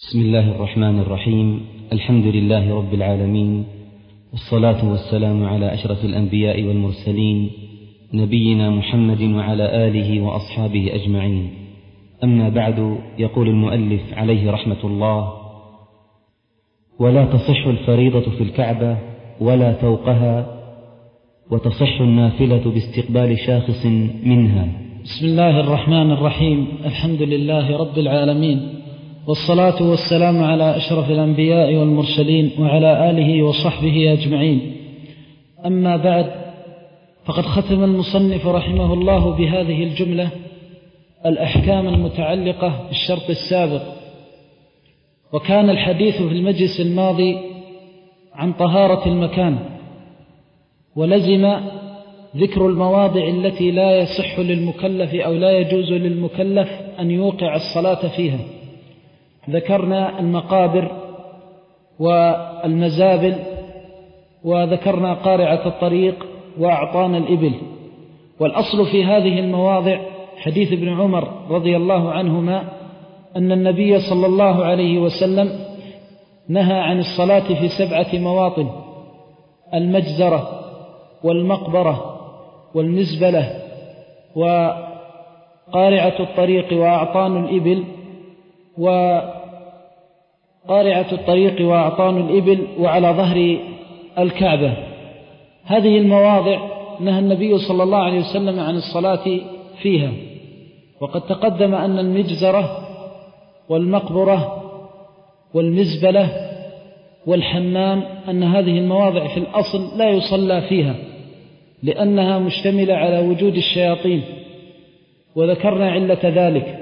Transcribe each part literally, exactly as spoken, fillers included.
بسم الله الرحمن الرحيم. الحمد لله رب العالمين، والصلاة والسلام على أشرف الأنبياء والمرسلين نبينا محمد وعلى آله وأصحابه أجمعين. أما بعد، يقول المؤلف عليه رحمة الله: ولا تصح الفريضة في الكعبة ولا فوقها، وتصح النافلة باستقبال شاخص منها. بسم الله الرحمن الرحيم. الحمد لله رب العالمين، والصلاة والسلام على أشرف الأنبياء والمرسلين وعلى آله وصحبه أجمعين. أما بعد، فقد ختم المصنف رحمه الله بهذه الجملة الأحكام المتعلقة بالشرط السابق. وكان الحديث في المجلس الماضي عن طهارة المكان، ولزم ذكر المواضع التي لا يصح للمكلف أو لا يجوز للمكلف أن يوقع الصلاة فيها. ذكرنا المقابر والمزابل، وذكرنا قارعة الطريق وأعطان الإبل. والأصل في هذه المواضع حديث ابن عمر رضي الله عنهما أن النبي صلى الله عليه وسلم نهى عن الصلاة في سبعة مواطن: المجزرة والمقبرة والمزبلة وقارعة الطريق وأعطان الإبل وقارعة الطريق وأعطان الإبل وعلى ظهر الكعبة. هذه المواضع نهى النبي صلى الله عليه وسلم عن الصلاة فيها. وقد تقدم أن المجزرة والمقبرة والمزبلة والحمام أن هذه المواضع في الأصل لا يصلى فيها، لأنها مشتملة على وجود الشياطين، وذكرنا علة ذلك.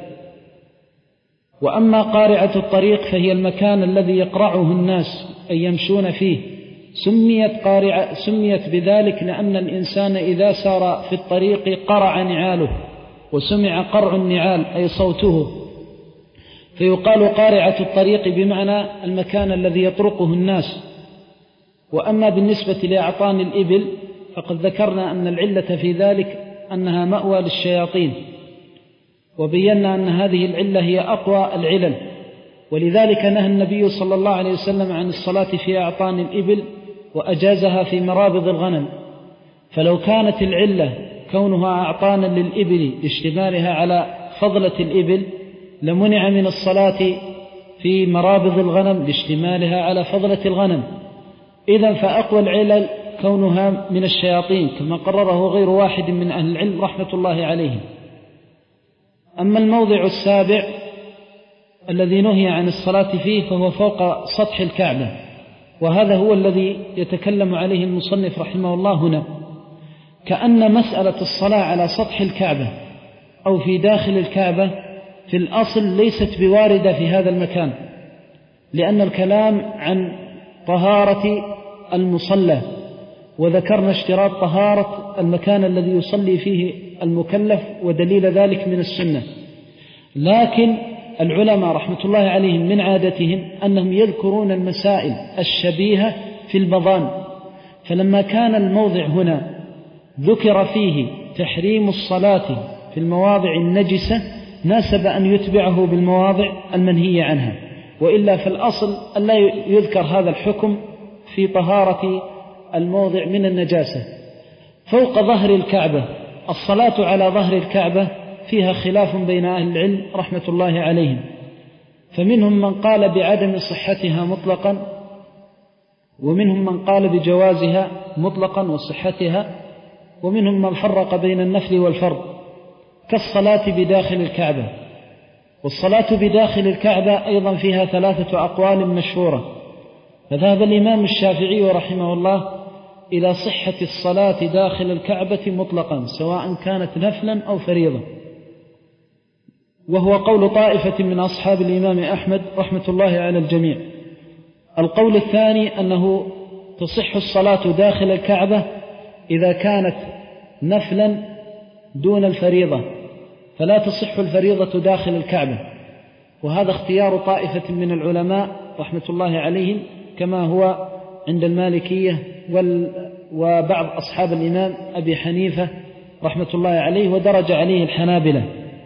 وأما قارعة الطريق فهي المكان الذي يقرعه الناس أي يمشون فيه. سميت قارعة سميت بذلك لأن الإنسان إذا سار في الطريق قرع نعاله، وسمع قرع النعال أي صوته، فيقال قارعة الطريق بمعنى المكان الذي يطرقه الناس. وأما بالنسبة لأعطان الإبل فقد ذكرنا أن العلة في ذلك أنها مأوى للشياطين، وبينا أن هذه العلة هي أقوى العلل، ولذلك نهى النبي صلى الله عليه وسلم عن الصلاة في أعطان الإبل وأجازها في مرابض الغنم. فلو كانت العلة كونها أعطانا للإبل لاشتمالها على فضلة الإبل لمنع من الصلاة في مرابض الغنم لاشتمالها على فضلة الغنم. إذن فأقوى العلل كونها من الشياطين، كما قرره غير واحد من أهل العلم رحمة الله عليهم. أما الموضع السابع الذي نهي عن الصلاة فيه فهو فوق سطح الكعبة، وهذا هو الذي يتكلم عليه المصنف رحمه الله هنا. كأن مسألة الصلاة على سطح الكعبة أو في داخل الكعبة في الأصل ليست بواردة في هذا المكان، لأن الكلام عن طهارة المصلى، وذكرنا اشتراط طهارة المكان الذي يصلي فيه المكلف، ودليل ذلك من السنة. لكن العلماء رحمة الله عليهم من عادتهم أنهم يذكرون المسائل الشبيهة في البضان، فلما كان الموضع هنا ذكر فيه تحريم الصلاة في المواضع النجسة ناسب أن يتبعه بالمواضع المنهية عنها، وإلا فالأصل أن لا يذكر هذا الحكم في طهارة الموضع من النجاسة. فوق ظهر الكعبة، الصلاة على ظهر الكعبة فيها خلاف بين أهل العلم رحمة الله عليهم، فمنهم من قال بعدم صحتها مطلقا، ومنهم من قال بجوازها مطلقا وصحتها، ومنهم من فرق بين النفل والفرض كالصلاة بداخل الكعبة. والصلاة بداخل الكعبة أيضا فيها ثلاثة أقوال مشهورة. فذهب الإمام الشافعي رحمه الله إلى صحة الصلاة داخل الكعبة مطلقا سواء كانت نفلا أو فريضة، وهو قول طائفة من أصحاب الإمام أحمد رحمة الله على الجميع. القول الثاني أنه تصح الصلاة داخل الكعبة إذا كانت نفلا دون الفريضة، فلا تصح الفريضة داخل الكعبة، وهذا اختيار طائفة من العلماء رحمة الله عليهم كما هو عند المالكية وبعض أصحاب الإمام أبي حنيفة رحمة الله عليه، ودرج عليه الحنابلة.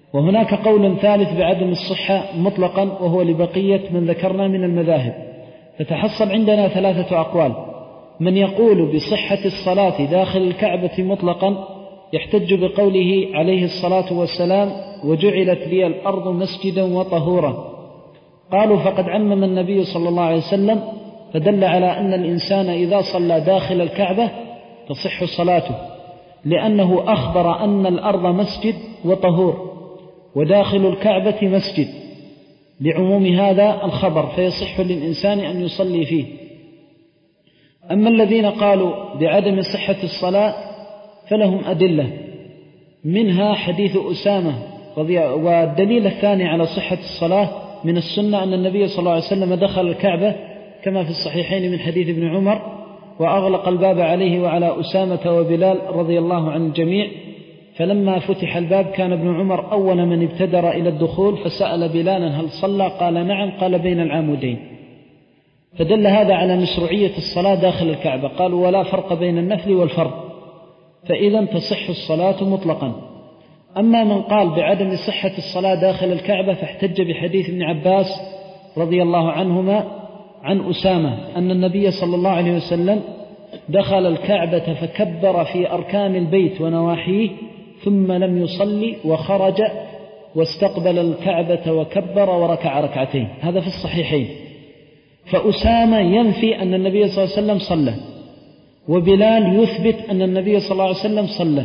وهناك قول ثالث بعدم الصحة مطلقا وهو لبقية من ذكرنا من المذاهب. فتحصل عندنا ثلاثة أقوال: من يقول بصحة الصلاة داخل الكعبة مطلقا يحتج بقوله عليه الصلاة والسلام: وجعلت لي الأرض مسجدا وطهورا. قالوا فقد عمم النبي صلى الله عليه وسلم، فدل على أن الإنسان إذا صلى داخل الكعبة تصح صلاته، لأنه أخبر أن الأرض مسجد وطهور وداخل الكعبة مسجد، لعموم هذا الخبر، فيصح للإنسان أن يصلي فيه. أما الذين قالوا بعدم صحة الصلاة فلهم أدلة، منها حديث أسامة، والدليل الثاني على صحة الصلاة من السنة أن النبي صلى الله عليه وسلم دخل الكعبة كما في الصحيحين من حديث ابن عمر، وأغلق الباب عليه وعلى أسامة وبلال رضي الله عن الجميع، فلما فتح الباب كان ابن عمر أول من ابتدر إلى الدخول، فسأل بلالا: هل صلى؟ قال: نعم. قال: بين العمودين. فدل هذا على مشروعية الصلاة داخل الكعبة. قالوا: ولا فرق بين النفل والفرض، فإذا تصح الصلاة مطلقا. أما من قال بعدم صحة الصلاة داخل الكعبة فاحتج بحديث ابن عباس رضي الله عنهما عن أسامة أن النبي صلى الله عليه وسلم دخل الكعبة فكبر في أركان البيت ونواحيه ثم لم يصلي، وخرج واستقبل الكعبة وكبر وركع ركعتين. هذا في الصحيحين. فأسامة ينفي أن النبي صلى الله عليه وسلم صلى، وبلال يثبت أن النبي صلى الله عليه وسلم صلى،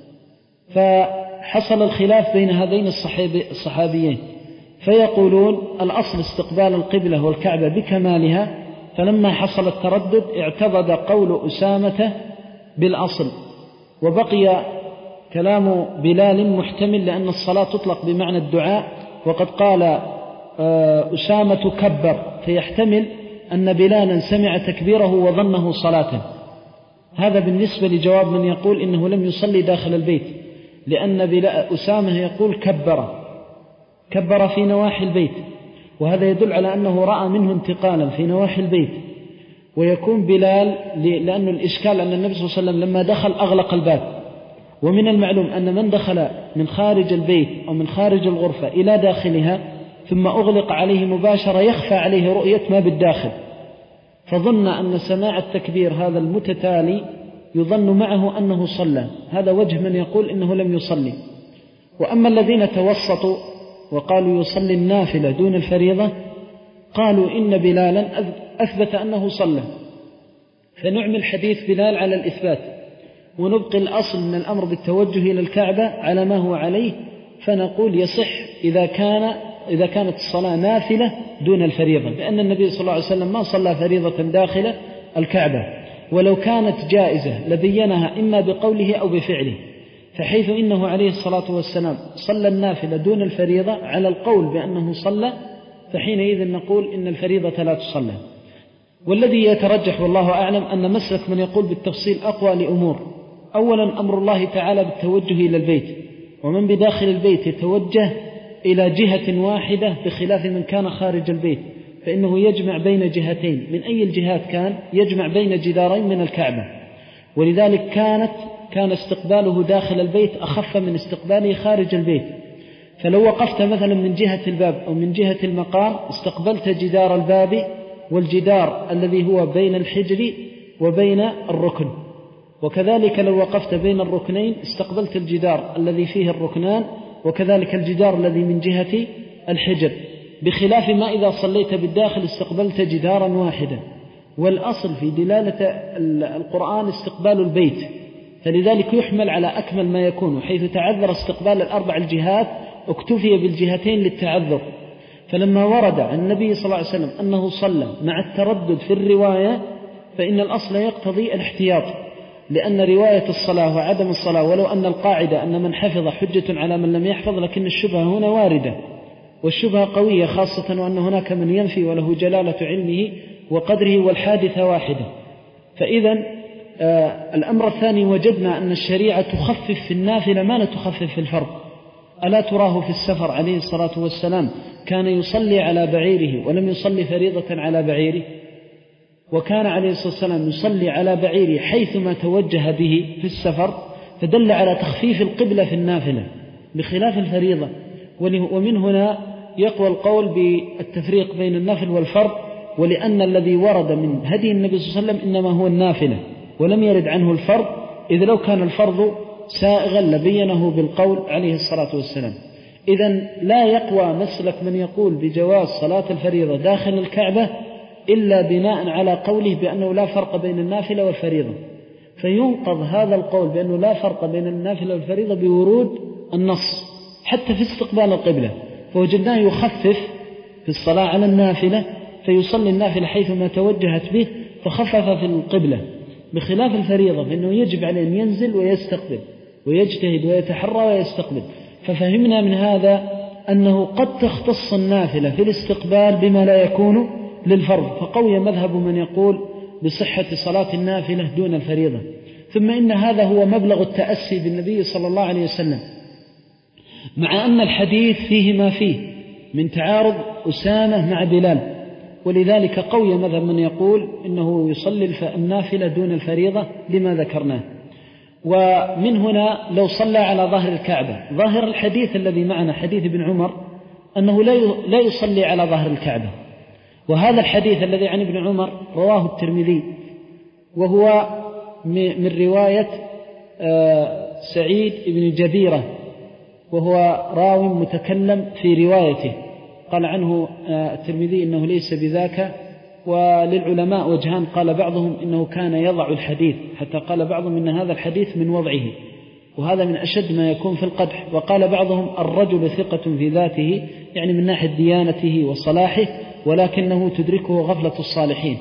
فحصل الخلاف بين هذين الصحابيين، فيقولون الأصل استقبال القبلة والكعبة بكمالها، فلما حصل التردد اعتضد قول أسامة بالأصل، وبقي كلام بلال محتمل لأن الصلاة تطلق بمعنى الدعاء، وقد قال أسامة كبر، فيحتمل أن بلالا سمع تكبيره وظنه صلاة. هذا بالنسبة لجواب من يقول إنه لم يصلي داخل البيت، لأن أسامة يقول كبر كبر في نواحي البيت، وهذا يدل على أنه رأى منه انتقالا في نواحي البيت. ويكون بلال لأن الإشكال أن النبي صلى الله عليه وسلم لما دخل أغلق الباب، ومن المعلوم أن من دخل من خارج البيت أو من خارج الغرفة إلى داخلها ثم أغلق عليه مباشرة يخفى عليه رؤية ما بالداخل، فظن أن سماع التكبير هذا المتتالي يظن معه أنه صلى. هذا وجه من يقول إنه لم يصلي. وأما الذين توسطوا وقالوا يصلي النافلة دون الفريضة قالوا إن بلالا أثبت أنه صلى، فنعمل حديث بلال على الإثبات، ونبقي الأصل من الأمر بالتوجه إلى الكعبة على ما هو عليه، فنقول يصح إذا كان إذا كانت الصلاة نافلة دون الفريضة، لأن النبي صلى الله عليه وسلم ما صلى فريضة داخل الكعبة، ولو كانت جائزة لبينها إما بقوله أو بفعله، فحيث إنه عليه الصلاة والسلام صلى النافلة دون الفريضة على القول بأنه صلى، فحينئذ نقول إن الفريضة لا تصلى. والذي يترجح والله أعلم أن مسلك من يقول بالتفصيل أقوى لأمور: أولا أمر الله تعالى بالتوجه إلى البيت، ومن بداخل البيت يتوجه إلى جهة واحدة بخلاف من كان خارج البيت، فإنه يجمع بين جهتين، من أي الجهات كان يجمع بين جدارين من الكعبة، ولذلك كانت كان استقباله داخل البيت أخف من استقباله خارج البيت. فلو وقفت مثلا من جهة الباب أو من جهة المقام استقبلت جدار الباب والجدار الذي هو بين الحجر وبين الركن، وكذلك لو وقفت بين الركنين استقبلت الجدار الذي فيه الركنان، وكذلك الجدار الذي من جهة الحجر، بخلاف ما إذا صليت بالداخل استقبلت جدارا واحدا. والأصل في دلالة القرآن استقبال البيت، فلذلك يحمل على أكمل ما يكون، حيث تعذر استقبال الأربع الجهات اكتفي بالجهتين للتعذر. فلما ورد عن النبي صلى الله عليه وسلم أنه صلى مع التردد في الرواية فإن الأصل يقتضي الاحتياط، لأن رواية الصلاة وعدم الصلاة، ولو أن القاعدة أن من حفظ حجة على من لم يحفظ، لكن الشبهة هنا واردة، والشبهة قوية، خاصة وأن هناك من ينفي وله جلالة علمه وقدره والحادثة واحدة. فإذا آه الأمر الثاني وجدنا أن الشريعة تخفف في النافلة ما لا تخفف في الفرض. ألا تراه في السفر عليه الصلاة والسلام كان يصلي على بعيره ولم يصلي فريضة على بعيره، وكان عليه الصلاة والسلام يصلي على بعيره حيثما توجه به في السفر، فدل على تخفيف القبلة في النافلة بخلاف الفريضة. ومن هنا يقوى القول بالتفريق بين النفل والفرض، ولأن الذي ورد من هدي النبي صلى الله عليه وسلم إنما هو النافلة ولم يرد عنه الفرض، إذ لو كان الفرض سائغا لبينه بالقول عليه الصلاة والسلام. إذن لا يقوى مسلك من يقول بجواز صلاة الفريضة داخل الكعبة إلا بناء على قوله بأنه لا فرق بين النافلة والفريضة، فينقض هذا القول بأنه لا فرق بين النافلة والفريضة بورود النص حتى في استقبال القبلة، فوجدناه يخفف في الصلاة على النافلة فيصلي النافلة حيثما توجهت به فخفف في القبلة، بخلاف الفريضة فإنه يجب عليه أن ينزل ويستقبل ويجتهد ويتحرى ويستقبل. ففهمنا من هذا أنه قد تختص النافلة في الاستقبال بما لا يكون للفرض، فقوي مذهب من يقول بصحة صلاة النافلة دون الفريضة. ثم إن هذا هو مبلغ التأسي بالنبي صلى الله عليه وسلم، مع أن الحديث فيه ما فيه من تعارض أسامة مع بلال، ولذلك قوي مذهب من يقول إنه يصلي النافلة دون الفريضة لما ذكرناه. ومن هنا لو صلى على ظهر الكعبة، ظاهر الحديث الذي معنا حديث ابن عمر أنه لا يصلي على ظهر الكعبة، وهذا الحديث الذي عن ابن عمر رواه الترمذي، وهو من رواية سعيد بن جبيرة، وهو راوي متكلم في روايته، قال عنه الترمذي إنه ليس بذاك. وللعلماء وجهان، قال بعضهم إنه كان يضع الحديث، حتى قال بعضهم إن هذا الحديث من وضعه، وهذا من أشد ما يكون في القدح. وقال بعضهم الرجل ثقة في ذاته، يعني من ناحية ديانته وصلاحه، ولكنه تدركه غفلة الصالحين.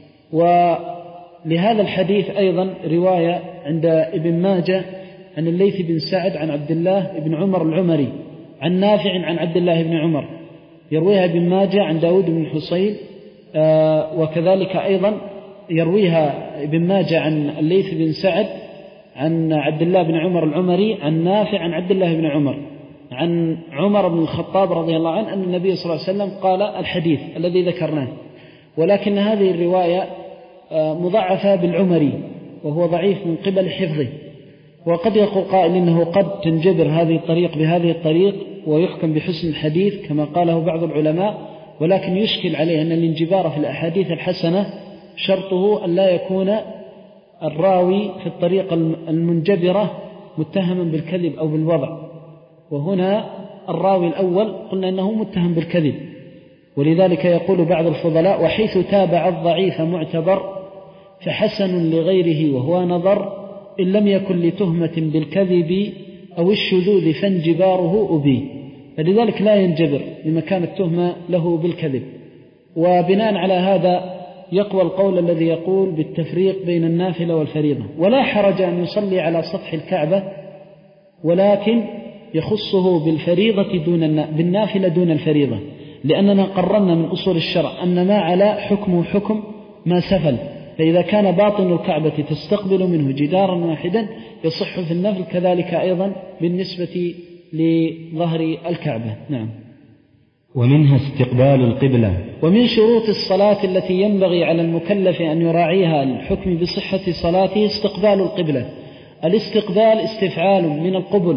ولهذا الحديث أيضا رواية عند ابن ماجه عن الليث بن سعد عن عبد الله بن عمر العمري عن نافع عن عبد الله بن عمر، يرويها ابن ماجه عن داود بن حصين، آه وكذلك أيضا يرويها ابن ماجه عن الليث بن سعد عن عبد الله بن عمر العمري عن نافع عن عبد الله بن عمر عن عمر بن الخطاب رضي الله عنه أن النبي صلى الله عليه وسلم قال الحديث الذي ذكرناه. ولكن هذه الرواية آه مضاعفة بالعمري، وهو ضعيف من قبل حفظه، وقد يقول قائل إنه قد تنجبر هذه الطريق بهذه الطريق ويحكم بحسن الحديث كما قاله بعض العلماء، ولكن يشكل عليه أن الانجبار في الأحاديث الحسنة شرطه أن لا يكون الراوي في الطريق المنجبرة متهما بالكذب أو بالوضع، وهنا الراوي الأول قلنا أنه متهم بالكذب، ولذلك يقول بعض الفضلاء وحيث تابع الضعيف معتبر فحسن لغيره وهو نظر، إن لم يكن لتهمة بالكذب أو الشذوذ فانجباره أبي، فلذلك لا ينجبر لمكان التهمة له بالكذب. وبناء على هذا يقوى القول الذي يقول بالتفريق بين النافلة والفريضة، ولا حرج أن يصلي على سطح الكعبة، ولكن يخصه بالفريضة دون بالنافلة دون الفريضة، لأننا قررنا من أصول الشرع أن ما على حكم حكم ما سفل، فإذا كان باطن الكعبة تستقبل منه جدارا واحدا يصح في النفل، كذلك أيضا بالنسبة لظهر الكعبة. نعم. ومنها استقبال القبلة. ومن شروط الصلاة التي ينبغي على المكلف أن يراعيها الحكم بصحة صلاته استقبال القبلة. الاستقبال استفعال من القبل،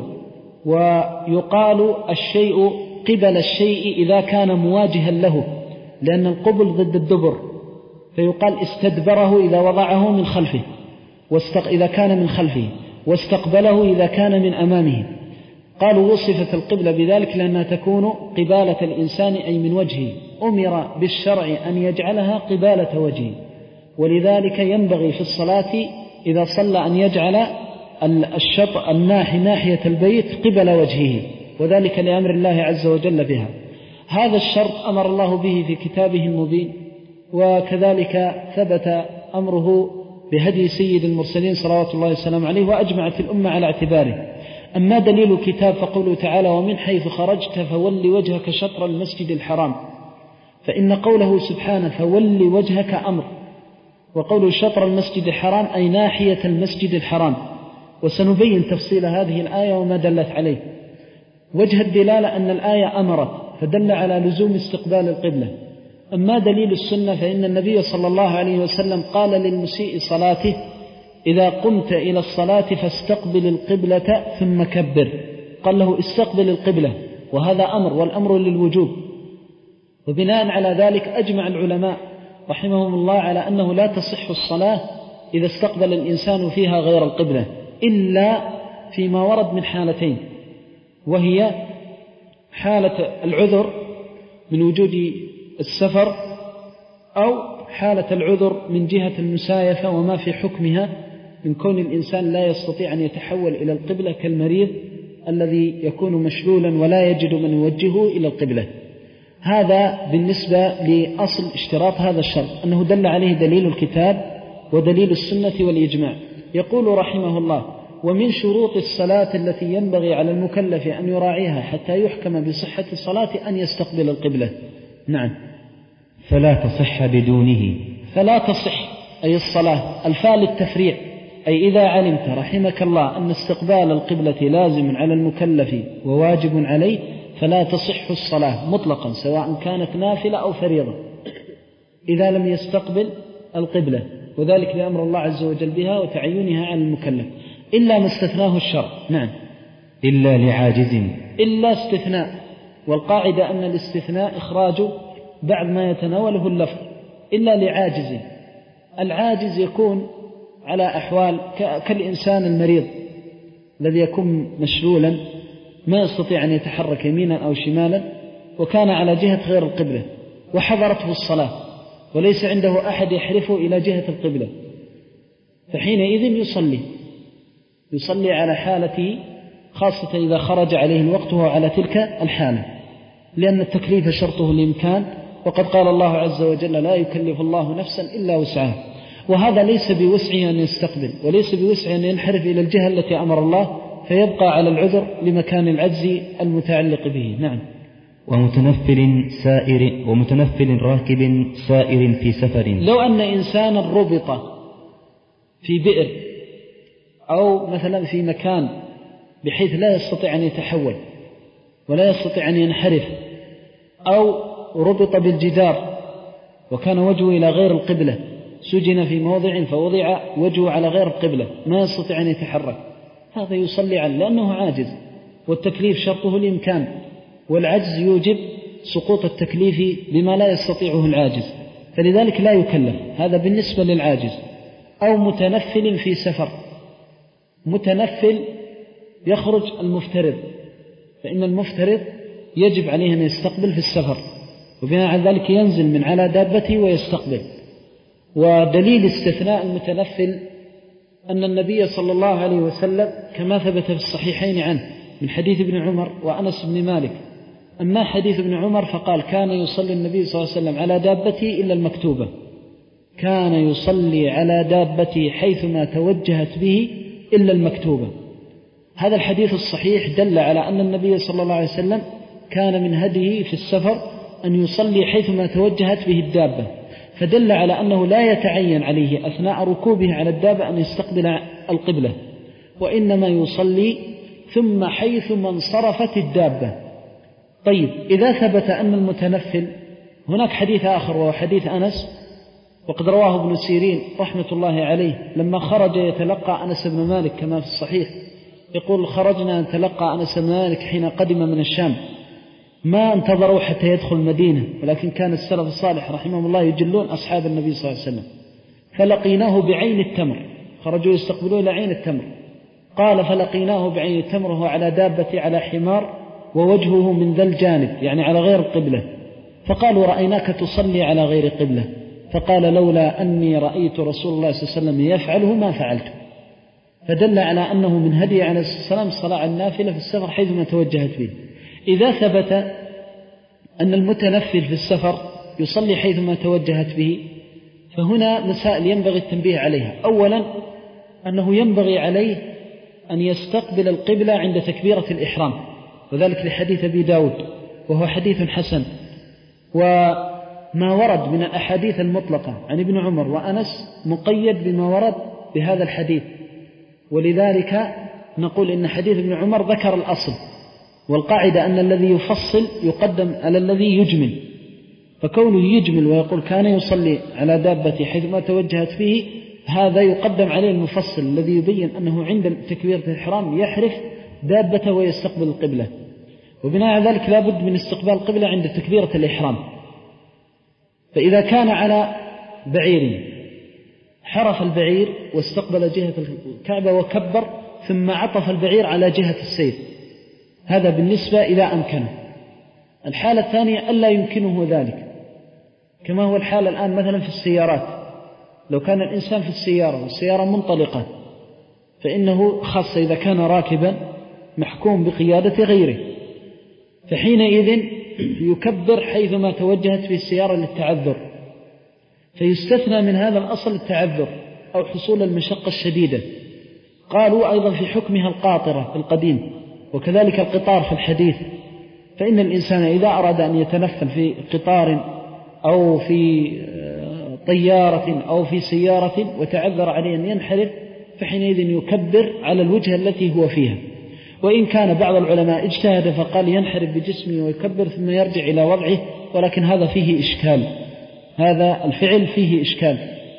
ويقال الشيء قبل الشيء إذا كان مواجها له، لأن القبل ضد الدبر، فيقال استدبره إذا وضعه من خلفه واستق... إذا كان من خلفه، واستقبله إذا كان من أمامه. قالوا وصفت القبلة بذلك لأنها تكون قبالة الإنسان أي من وجهه، أمر بالشرع أن يجعلها قبالة وجهه، ولذلك ينبغي في الصلاة إذا صلى أن يجعل الشطء الناحي ناحية البيت قبل وجهه، وذلك لأمر الله عز وجل بها. هذا الشرط أمر الله به في كتابه المبين، وكذلك ثبت أمره بهدي سيد المرسلين صلوات الله وسلامه عليه، وأجمعت الأمة على اعتباره. أما دليل الكتاب فقوله تعالى ومن حيث خرجت فول وجهك شطر المسجد الحرام، فإن قوله سبحانه فول وجهك أمر، وقوله شطر المسجد الحرام أي ناحية المسجد الحرام، وسنبين تفصيل هذه الآية وما دلت عليه. وجه الدلالة أن الآية أمرت فدل على لزوم استقبال القبلة. أما دليل السنة فإن النبي صلى الله عليه وسلم قال للمسيء صلاته إذا قمت إلى الصلاة فاستقبل القبلة ثم كبر، قال له استقبل القبلة، وهذا أمر، والأمر للوجوب. وبناء على ذلك أجمع العلماء رحمهم الله على أنه لا تصح الصلاة إذا استقبل الإنسان فيها غير القبلة إلا فيما ورد من حالتين، وهي حالة العذر من وجود السفر، أو حالة العذر من جهة المسايفة وما في حكمها من كون الإنسان لا يستطيع أن يتحول إلى القبلة كالمريض الذي يكون مشلولا ولا يجد من يوجهه إلى القبلة. هذا بالنسبة لأصل اشتراط هذا الشرط، أنه دل عليه دليل الكتاب ودليل السنة والإجماع. يقول رحمه الله: ومن شروط الصلاة التي ينبغي على المكلف أن يراعيها حتى يحكم بصحة الصلاة أن يستقبل القبلة. نعم. فلا تصح بدونه. فلا تصح أي الصلاة، الفاء للتفريع، أي إذا علمت رحمك الله أن استقبال القبلة لازم على المكلف وواجب عليه فلا تصح الصلاة مطلقا، سواء كانت نافلة أو فريضة، إذا لم يستقبل القبلة، وذلك لأمر الله عز وجل بها وتعينها على المكلف، إلا ما استثناه الشرع. نعم. إلا لعاجز. إلا استثناء، والقاعدة أن الاستثناء إخراج بعد ما يتناوله اللفظ. إلا لعاجز، العاجز يكون على أحوال كالإنسان المريض الذي يكون مشلولا ما يستطيع أن يتحرك يمينا أو شمالا، وكان على جهة غير القبلة وحضرته الصلاة وليس عنده أحد يحرفه إلى جهة القبلة، فحينئذ يصلي يصلي على حالته، خاصة إذا خرج عليه الوقت وهو على تلك الحالة، لأن التكليف شرطه الإمكان، وقد قال الله عز وجل: لا يكلف الله نفسا إلا وسعها. وهذا ليس بوسعه أن يستقبل، وليس بوسعه أن ينحرف إلى الجهة التي أمر الله، فيبقى على العذر لمكان العجز المتعلق به. نعم. ومتنفل سائر ومتنفل راكب سائر في سفر. لو أن إنسانا ربط في بئر أو مثلا في مكان بحيث لا يستطيع أن يتحول ولا يستطيع أن ينحرف، أو ربط بالجدار وكان وجهه إلى غير القبلة، سجن في موضع فوضع وجهه على غير القبلة ما يستطيع أن يتحرك، هذا يصلي عليه لأنه عاجز، والتكليف شرطه الإمكان، والعجز يوجب سقوط التكليف بما لا يستطيعه العاجز، فلذلك لا يكلف. هذا بالنسبة للعاجز. أو متنفل في سفر، متنفل يخرج المفترض، فإن المفترض يجب عليه أن يستقبل في السفر، وبناء على ذلك ينزل من على دابته ويستقبل. ودليل استثناء المتنفل أن النبي صلى الله عليه وسلم كما ثبت في الصحيحين عنه من حديث ابن عمر وأنس بن مالك. أما حديث ابن عمر فقال: كان يصلي النبي صلى الله عليه وسلم على دابته إلا المكتوبة، كان يصلي على دابته حيثما توجهت به إلا المكتوبة. هذا الحديث الصحيح دل على أن النبي صلى الله عليه وسلم كان من هديه في السفر أن يصلي حيثما توجهت به الدابة، فدل على أنه لا يتعين عليه أثناء ركوبه على الدابة أن يستقبل القبلة، وإنما يصلي ثم حيثما انصرفت الدابة. طيب، إذا ثبت أن المتنفل، هناك حديث آخر وهو حديث أنس، وقد رواه ابن سيرين رحمة الله عليه لما خرج يتلقى أنس بن مالك كما في الصحيح، يقول: خرجنا نتلقى أنس بن مالك حين قدم من الشام، ما انتظروا حتى يدخل المدينة، ولكن كان السلف الصالح رحمه الله يجلون أصحاب النبي صلى الله عليه وسلم، فلقيناه بعين التمر، خرجوا يستقبلوا إلى عين التمر، قال: فلقيناه بعين التمر وهو على دابة على حمار ووجهه من ذا الجانب، يعني على غير القبلة، فقالوا: رأيناك تصلي على غير قبلة، فقال: لولا أني رأيت رسول الله صلى الله عليه وسلم يفعله ما فعلته. فدل على أنه من هدي عليه الصلاة والسلام صلاة النافلة في السفر حيثما توجهت به. إذا ثبت أن المتنفل في السفر يصلي حيثما توجهت به، فهنا مسائل ينبغي التنبيه عليها. أولا، أنه ينبغي عليه أن يستقبل القبلة عند تكبيرة الإحرام، وذلك لحديث أبي داود وهو حديث حسن. وما ورد من الأحاديث المطلقة عن ابن عمر وأنس مقيد بما ورد بهذا الحديث، ولذلك نقول إن حديث ابن عمر ذكر الأصل، والقاعدة أن الذي يفصل يقدم على الذي يجمل، فكونه يجمل ويقول كان يصلي على دابته حيثما توجهت فيه، هذا يقدم عليه المفصل الذي يبين أنه عند تكبيرة الإحرام يحرف دابته ويستقبل القبلة. وبناء على ذلك لا بد من استقبال القبلة عند تكبيرة الإحرام. فإذا كان على بعير حرف البعير واستقبل جهة الكعبة وكبر ثم عطف البعير على جهة السير، هذا بالنسبة إذا أمكنه. الحالة الثانية ألا يمكنه ذلك، كما هو الحال الآن مثلا في السيارات. لو كان الإنسان في السيارة والسيارة منطلقة فإنه خاصة إذا كان راكبا محكوم بقيادة غيره، فحينئذ يكبر حيثما توجهت في السيارة للتعذر، فيستثنى من هذا الأصل التعذر أو حصول المشقة الشديدة. قالوا أيضا في حكمها القاطرة في القديم، وكذلك القطار في الحديث، فإن الإنسان إذا أراد أن يتنفل في قطار أو في طيارة أو في سيارة وتعذر عليه أن ينحرف فحينئذ يكبر على الوجهة التي هو فيها. وإن كان بعض العلماء اجتهد فقال ينحرف بجسمه ويكبر ثم يرجع إلى وضعه، ولكن هذا فيه إشكال، هذا الفعل فيه إشكال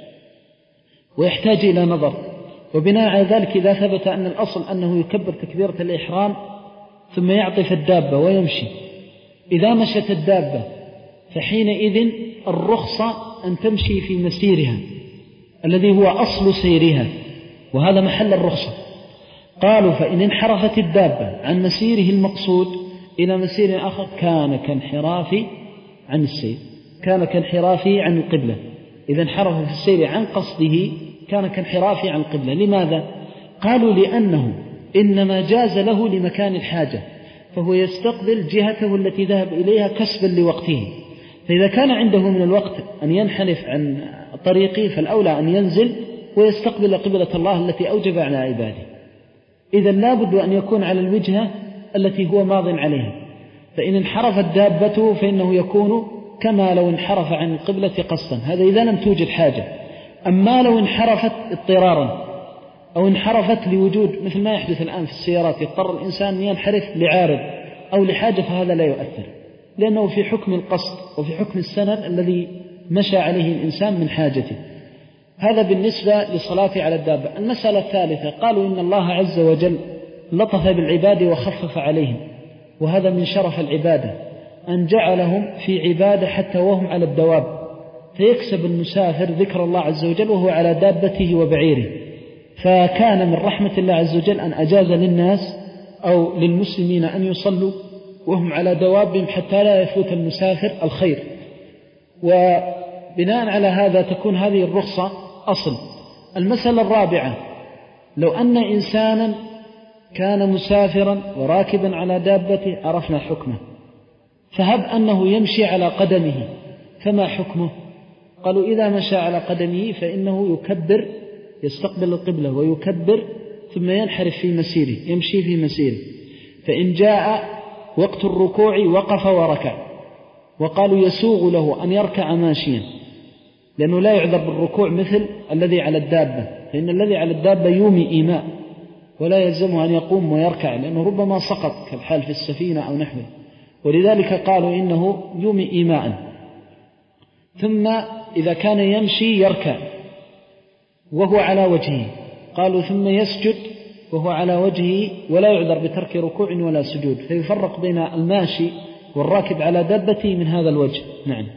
ويحتاج إلى نظر. وبناء على ذلك إذا ثبت أن الأصل أنه يكبر تكبيرة الإحرام ثم يعطف الدابة ويمشي، إذا مشت الدابة فحينئذ الرخصة أن تمشي في مسيرها الذي هو أصل سيرها، وهذا محل الرخصة. قالوا فإن انحرفت الدابة عن مسيره المقصود إلى مسير آخر كان كانحراف عن السير، كان كانحرافه عن القبلة. إذا انحرف في السير عن قصده كان كانحرافه عن القبلة. لماذا؟ قالوا لأنه إنما جاز له لمكان الحاجة، فهو يستقبل جهته التي ذهب إليها كسبا لوقته. فإذا كان عنده من الوقت أن ينحرف عن طريقه فالأولى أن ينزل ويستقبل قبلة الله التي أوجب على عباده. إذا لا بد أن يكون على الوجهة التي هو ماض عليها. فإن انحرفت دابته فإنه يكون كما لو انحرف عن القبلة قصدا، هذا إذا لم توجد حاجة. أما لو انحرفت اضطرارا أو انحرفت لوجود مثل ما يحدث الآن في السيارات، يضطر الإنسان أن ينحرف لعارض أو لحاجة، فهذا لا يؤثر، لأنه في حكم القصد وفي حكم السند الذي مشى عليه الإنسان من حاجته. هذا بالنسبة للصلاة على الدابة. المسألة الثالثة، قالوا إن الله عز وجل لطف بالعباد وخفف عليهم، وهذا من شرف العبادة أن جعلهم في عبادة حتى وهم على الدواب، فيكسب المسافر ذكر الله عز وجل وهو على دابته وبعيره. فكان من رحمة الله عز وجل أن أجاز للناس أو للمسلمين أن يصلوا وهم على دوابهم حتى لا يفوت المسافر الخير. وبناء على هذا تكون هذه الرخصة أصل. المسألة الرابعة، لو أن إنسانا كان مسافرا وراكبا على دابته عرفنا حكمه، فهب أنه يمشي على قدمه فما حكمه؟ قالوا إذا مشى على قدمه فإنه يكبر، يستقبل القبلة ويكبر ثم ينحرف في مسيره، يمشي في مسيره. فإن جاء وقت الركوع وقف وركع، وقالوا يسوغ له أن يركع ماشيا، لأنه لا يعذر بالركوع مثل الذي على الدابة، فإن الذي على الدابة يومي إيماء ولا يلزمه أن يقوم ويركع، لأنه ربما سقط كالحال في السفينة أو نحوه، ولذلك قالوا إنه يومي إيماء. ثم إذا كان يمشي يركع وهو على وجهه، قالوا ثم يسجد وهو على وجهه ولا يعذر بترك ركوع ولا سجود، فيفرق بين الماشي والراكب على دابته من هذا الوجه. نعم.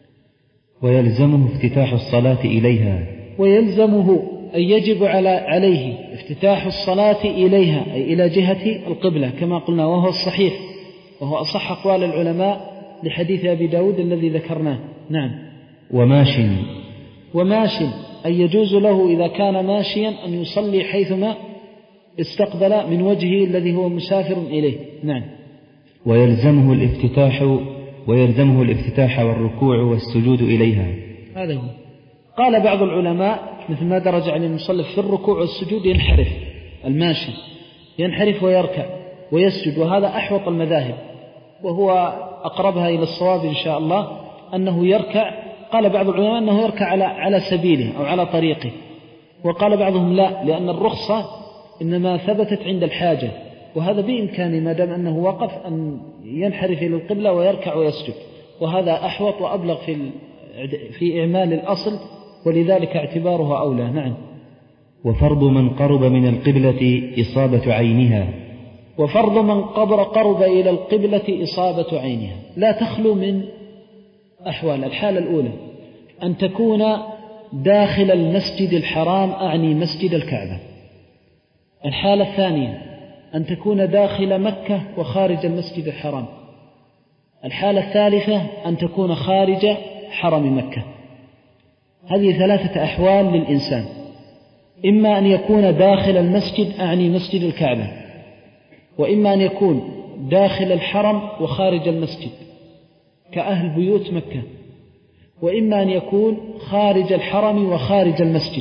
ويلزمه افتتاح الصلاة إليها، ويلزمه أن يجب على عليه افتتاح الصلاة إليها أي إلى جهة القبلة كما قلنا، وهو الصحيح وهو أصح أقوال العلماء لحديث أبي داود الذي ذكرناه. نعم. وماش وماش أي يجوز له إذا كان ماشيا أن يصلي حيثما استقبل من وجهه الذي هو مسافر إليه. نعم. ويلزمه الافتتاح ويلزمه الافتتاح والركوع والسجود إليها. هذا هو. قال بعض العلماء مثل ما درج عليه المصلي في الركوع والسجود ينحرف الماشي، ينحرف ويركع ويسجد، وهذا أحوط المذاهب وهو أقربها إلى الصواب إن شاء الله، أنه يركع. قال بعض العلماء أنه يركع على على سبيله أو على طريقه، وقال بعضهم لا، لأن الرخصة إنما ثبتت عند الحاجة، وهذا بإمكانه ما دام أنه وقف أن ينحرف إلى القبلة ويركع ويسجد، وهذا أحوط وأبلغ في في إعمال الأصل، ولذلك اعتبارها أولى. نعم. وفرض من قرب من القبلة إصابة عينها، وفرض من قبر قرب إلى القبلة إصابة عينها، لا تخلو من أحوال. الحالة الأولى أن تكون داخل المسجد الحرام، أعني مسجد الكعبة. الحالة الثانية أن تكون داخل مكة وخارج المسجد الحرام. الحالة الثالثة أن تكون خارج حرم مكة. هذه ثلاثة أحوال للإنسان، إما أن يكون داخل المسجد، أعني مسجد الكعبة، وإما أن يكون داخل الحرم وخارج المسجد كأهل بيوت مكة، وإما أن يكون خارج الحرم وخارج المسجد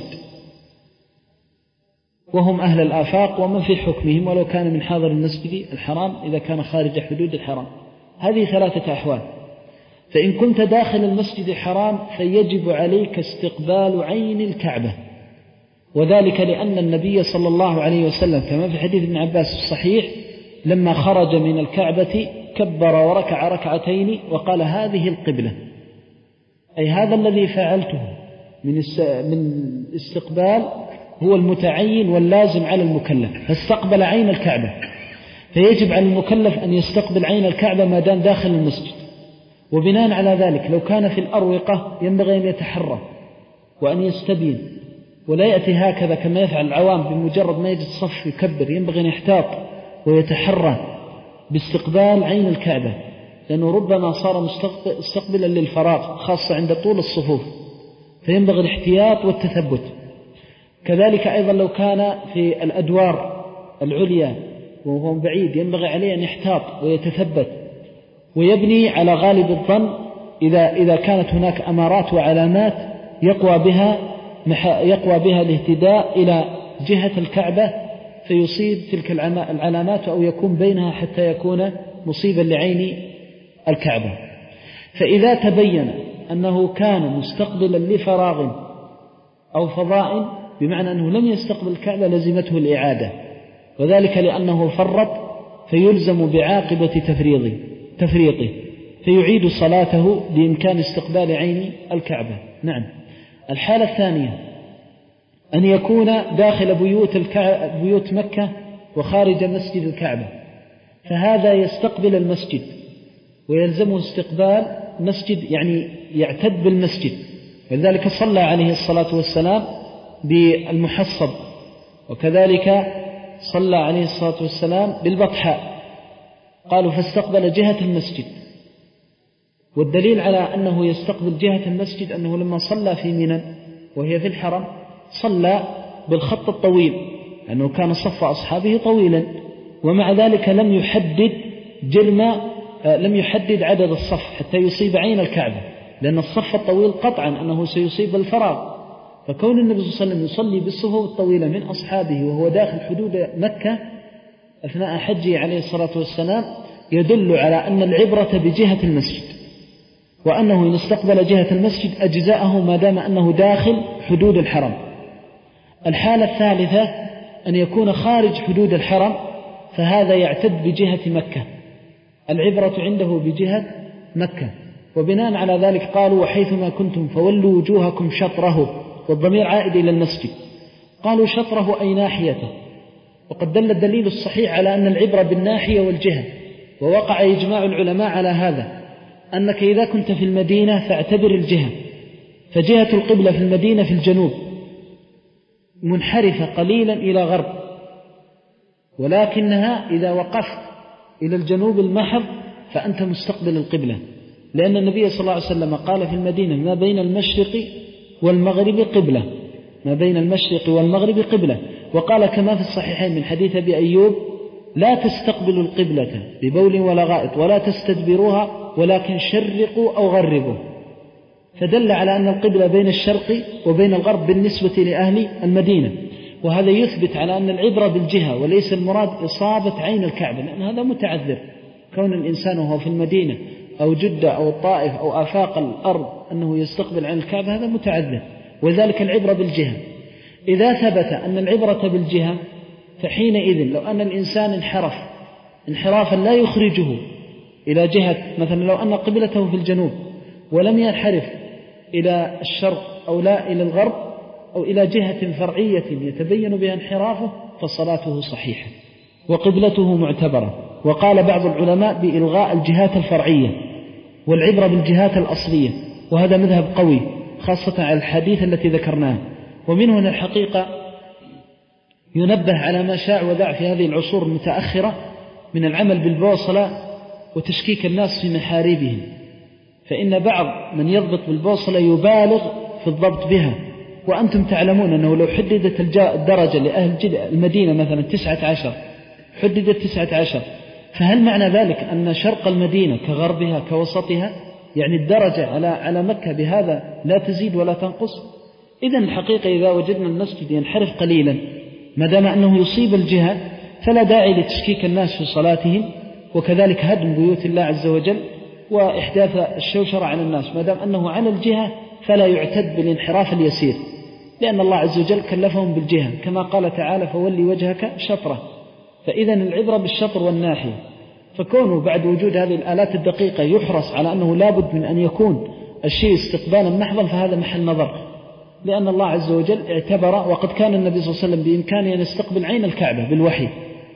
وهم أهل الآفاق ومن في حكمهم ولو كان من حاضر المسجد الحرام إذا كان خارج حدود الحرام. هذه ثلاثة أحوال. فإن كنت داخل المسجد الحرام فيجب عليك استقبال عين الكعبة، وذلك لأن النبي صلى الله عليه وسلم كما في حديث ابن عباس الصحيح لما خرج من الكعبة كبر وركع ركعتين وقال هذه القبلة، أي هذا الذي فعلته من استقبال هو المتعين واللازم على المكلف، فاستقبل عين الكعبة. فيجب على المكلف أن يستقبل عين الكعبة ما دام داخل المسجد. وبناء على ذلك لو كان في الأروقة ينبغي أن يتحرى وأن يستبين، ولا يأتي هكذا كما يفعل العوام بمجرد ما يجد صف يكبر. ينبغي أن يحتاط ويتحرى باستقبال عين الكعبة، لأنه ربما صار مستقبلا للفراغ خاصة عند طول الصفوف، فينبغي الاحتياط والتثبت. كذلك أيضا لو كان في الأدوار العليا وهو بعيد ينبغي عليه أن يحتاط ويتثبت ويبني على غالب الظن إذا, إذا كانت هناك أمارات وعلامات يقوى بها, يقوى بها الاهتداء إلى جهة الكعبة فيصيب تلك العلامات أو يكون بينها حتى يكون مصيبا لعين الكعبة. فإذا تبين أنه كان مستقبلا لفراغ أو فضاء بمعنى أنه لم يستقبل الكعبة لزمته الإعادة، وذلك لأنه فرط فيلزم بعاقبة تفريطه تفريطه فيعيد صلاته بإمكان استقبال عين الكعبة. نعم. الحالة الثانية أن يكون داخل بيوت, بيوت مكة وخارج مسجد الكعبة، فهذا يستقبل المسجد ويلزمه استقبال مسجد، يعني يعتد بالمسجد، ولذلك صلى عليه الصلاة والسلام بالمحصب، وكذلك صلى عليه الصلاة والسلام بالبطحاء. قالوا فاستقبل جهة المسجد، والدليل على أنه يستقبل جهة المسجد أنه لما صلى في منى وهي في الحرم صلى بالخط الطويل، لأنه كان صف أصحابه طويلا، ومع ذلك لم يحدد جرم لم يحدد عدد الصف حتى يصيب عين الكعبة، لأن الصف الطويل قطعا أنه سيصيب الفراغ. فكون النبي صلى الله عليه وسلم يصلي بالصفوف الطويلة من أصحابه وهو داخل حدود مكة أثناء حجه عليه الصلاة والسلام يدل على أن العبرة بجهة المسجد، وأنه إن استقبل جهة المسجد أجزاءه ما دام أنه داخل حدود الحرم. الحالة الثالثة أن يكون خارج حدود الحرم، فهذا يعتد بجهة مكة، العبرة عنده بجهة مكة. وبناء على ذلك قالوا وحيثما كنتم فولوا وجوهكم شطره، والضمير عائد إلى المسجد. قالوا شطره أي ناحيته، وقد دل الدليل الصحيح على أن العبرة بالناحية والجهة، ووقع إجماع العلماء على هذا، أنك إذا كنت في المدينة فاعتبر الجهة، فجهة القبلة في المدينة في الجنوب منحرفة قليلا إلى غرب، ولكنها إذا وقفت إلى الجنوب المحض فأنت مستقبل القبلة، لأن النبي صلى الله عليه وسلم قال في المدينة ما بين المشرق والمغرب قبلة، ما بين المشرق والمغرب قبلة. وقال كما في الصحيحين من حديث أبي أيوب لا تستقبلوا القبلة ببول ولا غائط ولا تستدبروها ولكن شرقوا أو غربوا، فدل على أن القبلة بين الشرق وبين الغرب بالنسبة لأهل المدينة. وهذا يثبت على أن العبرة بالجهة وليس المراد إصابة عين الكعبة، لأن هذا متعذر، كون الإنسان وهو في المدينة أو جدة أو الطائف أو آفاق الأرض أنه يستقبل عين الكعبة هذا متعذر، وذلك العبرة بالجهة. إذا ثبت أن العبرة بالجهة فحينئذ لو أن الإنسان انحرف انحرافا لا يخرجه إلى جهة، مثلا لو أن قبلته في الجنوب ولم ينحرف إلى الشرق أو لا إلى الغرب أو إلى جهة فرعية يتبين بها انحرافه فصلاته صحيحة. وقبلته معتبرة. وقال بعض العلماء بإلغاء الجهات الفرعية والعبرة بالجهات الأصلية، وهذا مذهب قوي خاصة على الحديث التي ذكرناها. ومن هنا الحقيقة ينبه على ما شاع وذاع في هذه العصور المتأخرة من العمل بالبوصلة وتشكيك الناس في محاريبهم، فإن بعض من يضبط بالبوصلة يبالغ في الضبط بها، وأنتم تعلمون أنه لو حددت الدرجة لأهل المدينة مثلا تسعة عشر، حددت تسعة عشر، فهل معنى ذلك أن شرق المدينة كغربها كوسطها يعني الدرجة على على مكة بهذا لا تزيد ولا تنقص؟ إذن الحقيقة إذا وجدنا المسجد ينحرف قليلا ما دام أنه يصيب الجهة فلا داعي لتشكيك الناس في صلاتهم، وكذلك هدم بيوت الله عز وجل وإحداث الشوشرة على الناس ما دام أنه على الجهة فلا يعتد بالانحراف اليسير، لأن الله عز وجل كلفهم بالجهة كما قال تعالى فولي وجهك شطرة. فإذا العبرة بالشطر والناحية، فكونه بعد وجود هذه الآلات الدقيقة يحرص على أنه لابد من أن يكون الشيء استقبالا محضا فهذا محل نظر، لأن الله عز وجل اعتبر، وقد كان النبي صلى الله عليه وسلم بإمكانه أن يستقبل عين الكعبة بالوحي،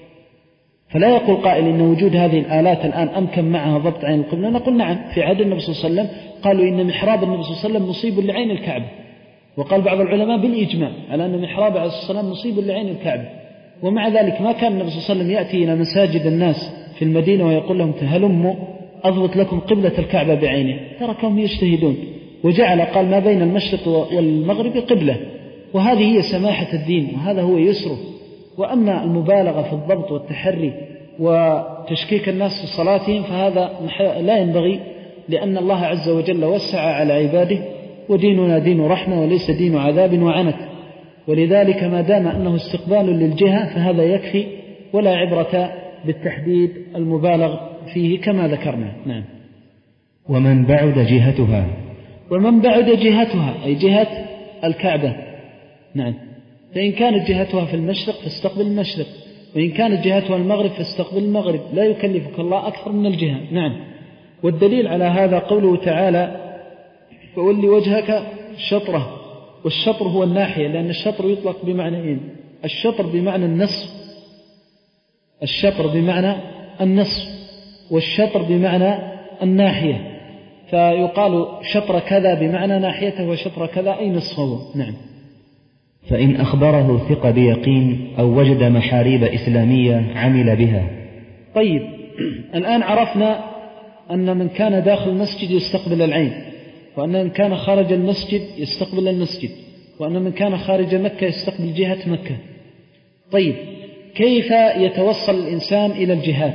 فلا يقول قائل إن وجود هذه الآلات الآن أمكن معها ضبط عين القبلة، نقول نعم. في عهد النبي صلى الله عليه وسلم قالوا إن محراب النبي صلى الله عليه وسلم مصيب لعين الكعبة، وقال بعض العلماء بالإجماع على أن محراب عليه الصلاة والسلام مصيب لعين الكعبة، ومع ذلك ما كان النبي صلى الله عليه وسلم يأتي إلى مساجد الناس في المدينة ويقول لهم تهلموا أضبط لكم قبلة الكعبة بعينه، تركهم يجتهدون وجعل قال ما بين المشرق والمغرب قبلة، وهذه هي سماحة الدين وهذا هو يسره. وأما المبالغة في الضبط والتحري وتشكيك الناس في صلاتهم فهذا لا ينبغي، لأن الله عز وجل وسع على عباده وديننا دين رحمة وليس دين عذاب وعنت، ولذلك ما دام أنه استقبال للجهة فهذا يكفي ولا عبرة بالتحديد المبالغ فيه كما ذكرنا. نعم. ومن بعد جهتها ومن بعد جهتها أي جهة الكعبة. نعم. فإن كانت جهتها في المشرق فاستقبل المشرق، وإن كانت جهتها المغرب فاستقبل المغرب، لا يكلفك الله أكثر من الجهة. نعم. والدليل على هذا قوله تعالى فولي وجهك شطره، والشطر هو الناحية، لأن الشطر يطلق بمعنيين، الشطر بمعنى النصف، الشطر بمعنى النصف والشطر بمعنى الناحية، فيقال شطر كذا بمعنى ناحيته وشطر كذا أي نصفه. نعم. فإن أخبره ثقة بيقين أو وجد محاريب إسلامية عمل بها. طيب، الآن عرفنا أن من كان داخل المسجد يستقبل العين، وأن من كان خارج المسجد يستقبل المسجد، وأن من كان خارج مكة يستقبل جهة مكة. طيب، كيف يتوصل الإنسان إلى الجهات؟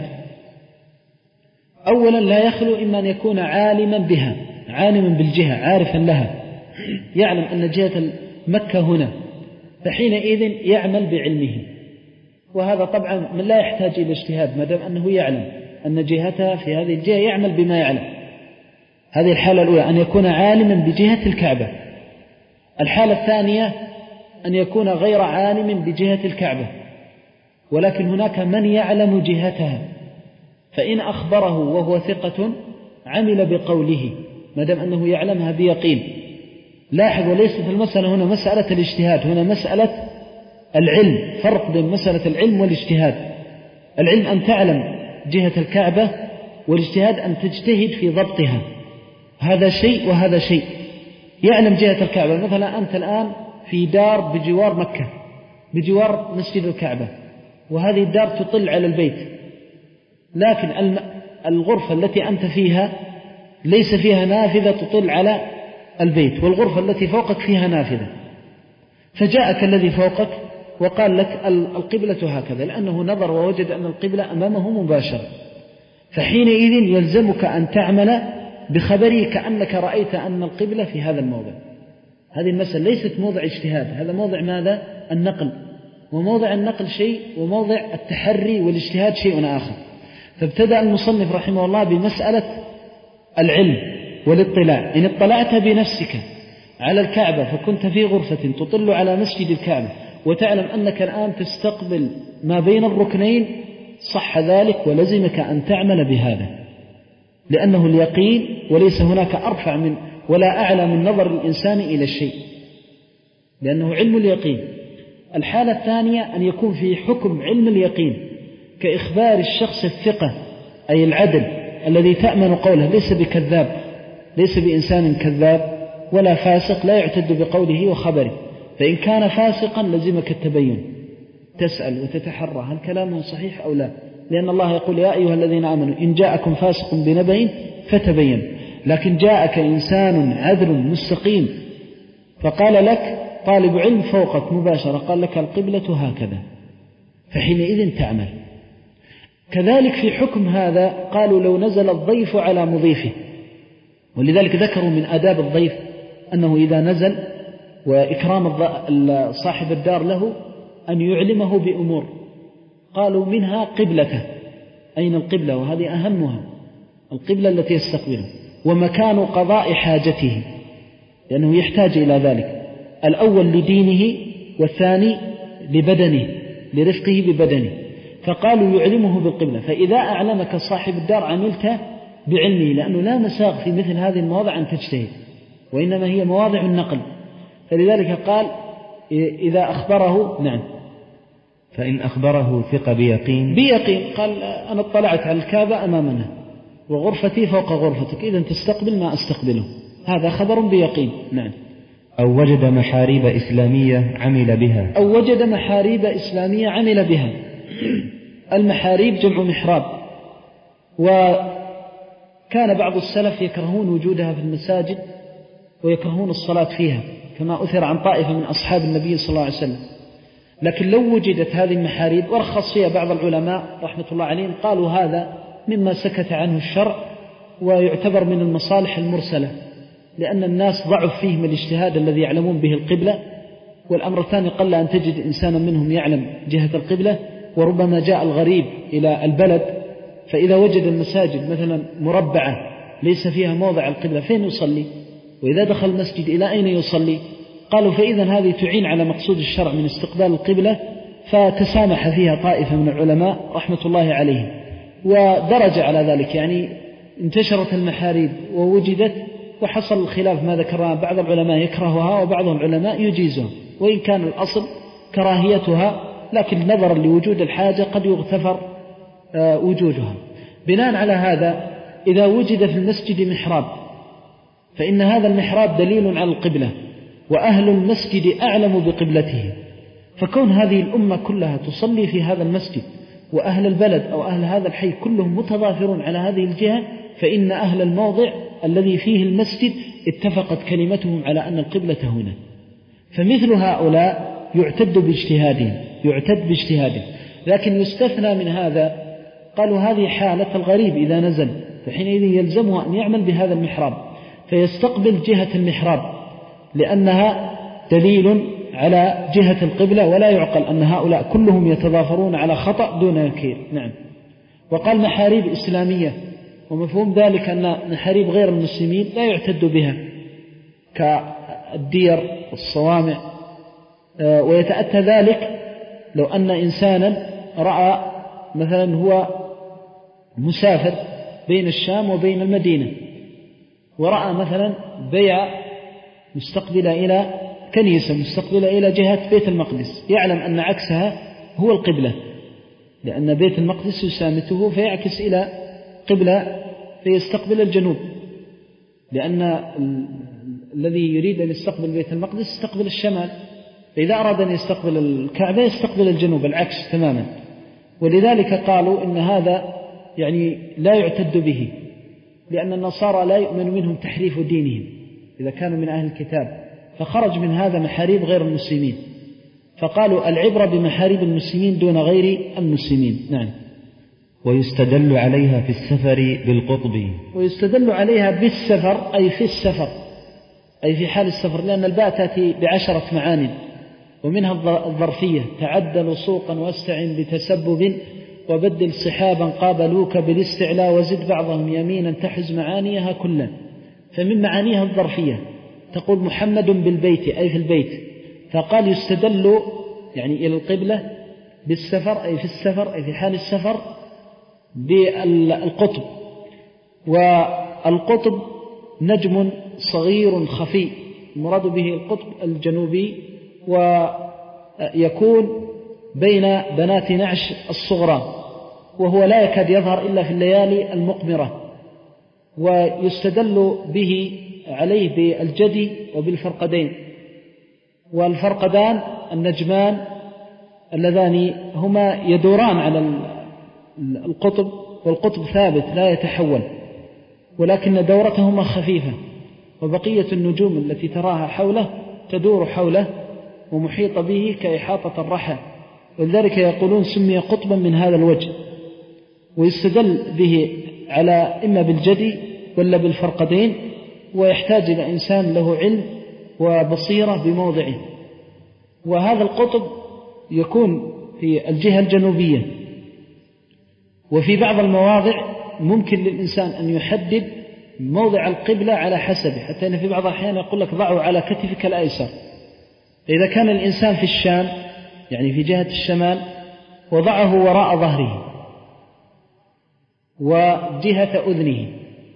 أولا لا يخلو إما أن يكون عالما بها، عالما بالجهة، عارفا لها، يعلم أن جهة مكة هنا، فحينئذ يعمل بعلمه، وهذا طبعا من لا يحتاج إلى اجتهاد ما دام أنه يعلم أن جهتها في هذه الجهة، يعمل بما يعلم. هذه الحالة الأولى، أن يكون عالما بجهة الكعبة. الحالة الثانية أن يكون غير عالم بجهة الكعبة، ولكن هناك من يعلم جهتها، فإن أخبره وهو ثقة عمل بقوله ما دام أنه يعلمها بيقين. لاحظ، وليست المسألة هنا مسألة الاجتهاد، هنا مسألة العلم، فرق بين مسألة العلم والاجتهاد. العلم أن تعلم جهة الكعبة، والاجتهاد أن تجتهد في ضبطها، هذا شيء وهذا شيء. يعلم جهة الكعبة، مثلا أنت الآن في دار بجوار مكة، بجوار مسجد الكعبة، وهذه الدار تطل على البيت، لكن الغرفة التي أنت فيها ليس فيها نافذة تطل على البيت، والغرفة التي فوقك فيها نافذة، فجاءك الذي فوقك وقال لك القبلة هكذا، لأنه نظر ووجد أن القبلة أمامه مباشرة، فحينئذ يلزمك أن تعمل بخبره كأنك رأيت أن القبلة في هذا الموضع. هذه المسألة ليست موضع اجتهاد، هذا موضع ماذا؟ النقل، وموضع النقل شيء وموضع التحري والاجتهاد شيء آخر. فابتدأ المصنف رحمه الله بمسألة العلم والاطلاع. إن اطلعت بنفسك على الكعبة فكنت في غرفة تطل على مسجد الكعبة وتعلم أنك الآن تستقبل ما بين الركنين، صح ذلك ولزمك أن تعمل بهذا، لأنه اليقين، وليس هناك أرفع من ولا أعلى من نظر الإنسان إلى الشيء، لأنه علم اليقين. الحالة الثانية أن يكون في حكم علم اليقين، كإخبار الشخص الثقة أي العدل الذي تأمن قوله، ليس بكذاب، ليس بإنسان كذاب ولا فاسق لا يعتد بقوله وخبره. فإن كان فاسقا لزمك التبين، تسأل وتتحرى هل كلامه صحيح أو لا، لأن الله يقول يا أيها الذين آمنوا إن جاءكم فاسق بنبأ فتبين. لكن جاءك إنسان عدل مستقيم فقال لك طالب علم فوقك مباشرة قال لك القبلة هكذا، فحينئذ تعمل. كذلك في حكم هذا قالوا لو نزل الضيف على مضيفه، ولذلك ذكروا من آداب الضيف أنه إذا نزل وإكرام صاحب الدار له أن يعلمه بأمور، قالوا منها قبلته، أين القبلة، وهذه أهمها، القبلة التي يستقبلها، ومكان قضاء حاجته لأنه يحتاج إلى ذلك، الأول لدينه والثاني لبدنه لرفقه ببدنه، فقالوا يعلمه بالقبلة. فإذا أعلمك صاحب الدار عملت بعلمه، لأنه لا مساغ في مثل هذه المواضع أن تجتهد، وإنما هي مواضع النقل. فلذلك قال إذا أخبره نعم فإن أخبره ثق بيقين بيقين قال أنا اطلعت على الكعبة أمامنا وغرفتي فوق غرفتك، إذا تستقبل ما أستقبله، هذا خبر بيقين. نعم. أو وجد محاريب إسلامية عمل بها أو وجد محاريب إسلامية عمل بها. المحاريب جمع محراب، وكان بعض السلف يكرهون وجودها في المساجد ويكرهون الصلاة فيها كما أثر عن طائفة من أصحاب النبي صلى الله عليه وسلم. لكن لو وجدت هذه المحاريب ورخص فيها بعض العلماء رحمة الله عليهم، قالوا هذا مما سكت عنه الشرع ويعتبر من المصالح المرسلة، لأن الناس ضعف فيهم الاجتهاد الذي يعلمون به القبلة، والأمر الثاني قل أن تجد إنسانا منهم يعلم جهة القبلة، وربما جاء الغريب إلى البلد فإذا وجد المساجد مثلا مربعة ليس فيها موضع القبلة فين يصلي، وإذا دخل المسجد إلى أين يصلي؟ قالوا فإذا هذه تعين على مقصود الشرع من استقبال القبلة، فتسامح فيها طائفة من العلماء رحمة الله عليهم، ودرج على ذلك، يعني انتشرت المحاريب ووجدت، وحصل الخلاف ما ذكرنا، بعض العلماء يكرهها وبعض العلماء يجيزها، وإن كان الأصل كراهيتها، لكن نظرا لوجود الحاجة قد يغتفر وجودها. بناء على هذا إذا وجد في المسجد محراب فإن هذا المحراب دليل على القبلة، وأهل المسجد أعلم بقبلته، فكون هذه الأمة كلها تصلي في هذا المسجد وأهل البلد أو أهل هذا الحي كلهم متضافرون على هذه الجهة، فإن أهل الموضع الذي فيه المسجد اتفقت كلمتهم على أن القبلة هنا. فمثل هؤلاء يعتد باجتهادهم يعتد باجتهادهم لكن يستثنى من هذا، قالوا هذه حالة الغريب إذا نزل، فحينئذ يلزمه أن يعمل بهذا المحراب فيستقبل جهة المحراب، لأنها دليل على جهة القبلة، ولا يعقل أن هؤلاء كلهم يتضافرون على خطأ دون نكير. نعم. وقال محاريب إسلامية، ومفهوم ذلك أن محاريب غير المسلمين لا يعتد بها كالدير والصوامع، ويتأتى ذلك لو أن إنسانا رأى مثلا هو مسافر بين الشام وبين المدينة، ورأى مثلا بيع مستقبلة إلى كنيسة مستقبلة إلى جهة بيت المقدس، يعلم أن عكسها هو القبلة، لأن بيت المقدس يسامته فيعكس إلى قبلة فيستقبل الجنوب، لأن الذي يريد أن يستقبل بيت المقدس يستقبل الشمال، فإذا أراد أن يستقبل الكعبة يستقبل الجنوب، العكس تماما. ولذلك قالوا إن هذا يعني لا يعتد به، لأن النصارى لا يؤمن منهم تحريف دينهم إذا كانوا من أهل الكتاب، فخرج من هذا محاريب غير المسلمين، فقالوا العبرة بمحاريب المسلمين دون غير المسلمين. نعم. ويستدل عليها في السفر بالقطب، ويستدل عليها بالسفر أي في السفر، أي في حال السفر، لأن الباء تأتي بعشرة معاني، ومنها الظرفية تعدل سوقا واستعن بتسبب وبدل صحابا قابلوك بالاستعلاء وزد بعضهم يمينا تحز معانيها كلا. فمن معانيها الظرفية، تقول محمد بالبيت أي في البيت، فقال يستدل يعني إلى القبلة بالسفر أي في السفر أي في حال السفر بالقطب. والقطب نجم صغير خفي، المراد به القطب الجنوبي، ويكون بين بنات نعش الصغرى، وهو لا يكاد يظهر إلا في الليالي المقمرة، ويستدل به عليه بالجدي وبالفرقدين. والفرقدان النجمان اللذان هما يدوران على القطب، والقطب ثابت لا يتحول، ولكن دورتهما خفيفة، وبقية النجوم التي تراها حوله تدور حوله ومحيطة به كإحاطة الرحى، ولذلك يقولون سمي قطبا من هذا الوجه. ويستدل به على إما بالجدي ولا بالفرقدين، ويحتاج إلى إنسان له علم وبصيرة بموضعه. وهذا القطب يكون في الجهة الجنوبية، وفي بعض المواضع ممكن للإنسان أن يحدد موضع القبلة على حسبه، حتى أن في بعض الأحيان يقول لك ضعه على كتفك الأيسر. إذا كان الإنسان في الشام يعني في جهة الشمال وضعه وراء ظهره وجهة أذنه،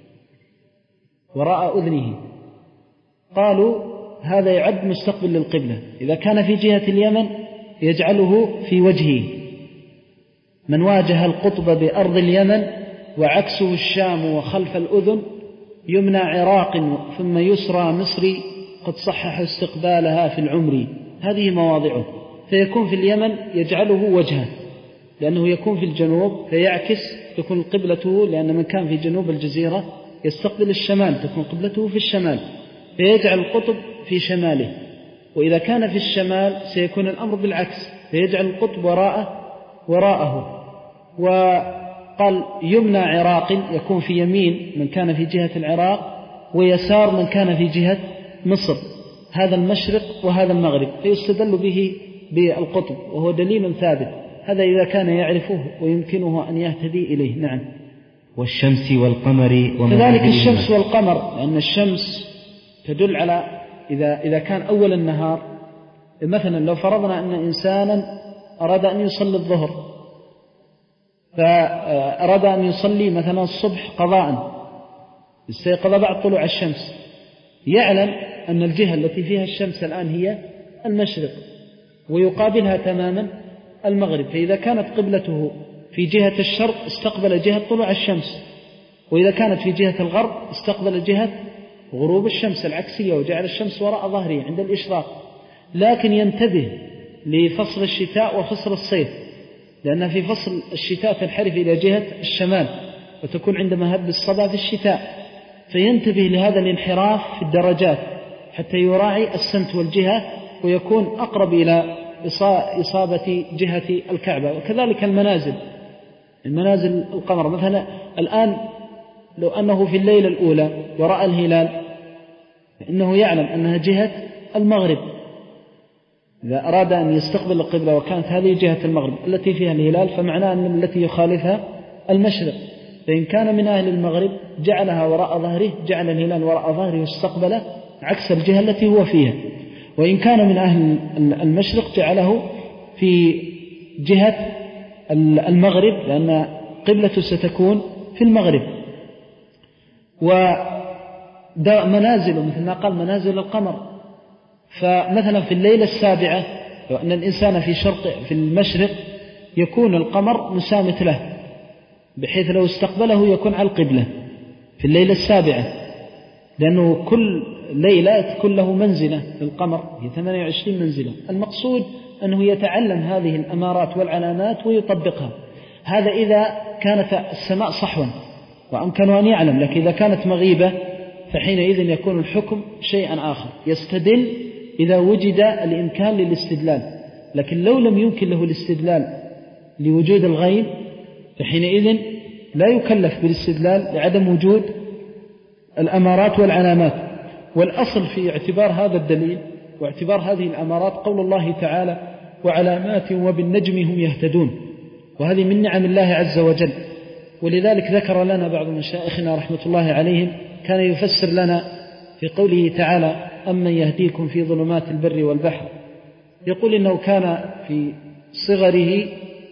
وراء أذنه، قالوا هذا يعد مستقبل للقبلة. إذا كان في جهة اليمن يجعله في وجهه، من واجه القطب بأرض اليمن وعكسه الشام وخلف الأذن يمنى عراق ثم يسرى مصري قد صحح استقبالها في العمر. هذه مواضعه، فيكون في اليمن يجعله وجهه لأنه يكون في الجنوب فيعكس، تكون قبلته، لأن من كان في جنوب الجزيرة يستقبل الشمال تكون قبلته في الشمال، فيجعل القطب في شماله. وإذا كان في الشمال سيكون الأمر بالعكس، فيجعل القطب وراءه وراءه. وقال يمنى عراق، يكون في يمين من كان في جهة العراق ويسار من كان في جهة مصر، هذا المشرق وهذا المغرب، فيستدل به بالقطب، وهو دليل ثابت. هذا إذا كان يعرفه ويمكنه أن يهتدي إليه. نعم. والشمس والقمر كذلك الشمس والقمر، لأن الشمس تدل على إذا, إذا كان أول النهار، مثلا لو فرضنا أن إنسانا أراد أن يصلي الظهر، فأراد أن يصلي مثلا الصبح قضاء، استيقظ بعد طلوع الشمس، يعلم أن الجهة التي فيها الشمس الآن هي المشرق، ويقابلها تماما المغرب. فإذا كانت قبلته في جهة الشرق استقبل جهة طلوع الشمس، وإذا كانت في جهة الغرب استقبل جهة غروب الشمس العكسية، وجعل الشمس وراء ظهره عند الإشراق. لكن ينتبه لفصل الشتاء وفصل الصيف، لأن في فصل الشتاء تنحرف إلى جهة الشمال وتكون عند مهب الصبا في الشتاء، فينتبه لهذا الانحراف في الدرجات حتى يراعي السمت والجهة ويكون أقرب إلى إصابة جهة الكعبة. وكذلك المنازل، المنازل القمر مثلا الآن لو أنه في الليلة الأولى ورأى الهلال فإنه يعلم أنها جهة المغرب. إذا أراد أن يستقبل القبلة وكانت هذه جهة المغرب التي فيها الهلال، فمعناه أن التي يخالفها المشرق. فإن كان من أهل المغرب جعلها وراء ظهره، جعل الهلال وراء ظهره واستقبل عكس الجهة التي هو فيها. وإن كان من أهل المشرق جعله في جهة المغرب، لأن قبلته ستكون في المغرب. ومنازل مثل ما قال منازل القمر، فمثلا في الليلة السابعة لو أن الإنسان في شرق في المشرق يكون القمر مسامت له، بحيث لو استقبله يكون على القبلة في الليلة السابعة، لأنه كل ليلة تكون له منزلة للقمر هي ثمانية وعشرين منزلة. المقصود أنه يتعلم هذه الأمارات والعلامات ويطبقها. هذا إذا كانت السماء صحوا وأمكن أن يعلم، لكن إذا كانت مغيبة فحينئذ يكون الحكم شيئا آخر، يستدل إذا وجد الإمكان للاستدلال. لكن لو لم يمكن له الاستدلال لوجود الغيب فحينئذ لا يكلف بالاستدلال لعدم وجود الأمارات والعلامات. والأصل في اعتبار هذا الدليل واعتبار هذه الأمارات قول الله تعالى وعلامات وبالنجم هم يهتدون، وهذه من نعم الله عز وجل. ولذلك ذكر لنا بعض مشايخنا رحمة الله عليهم كان يفسر لنا في قوله تعالى أمن يهديكم في ظلمات البر والبحر، يقول إنه كان في صغره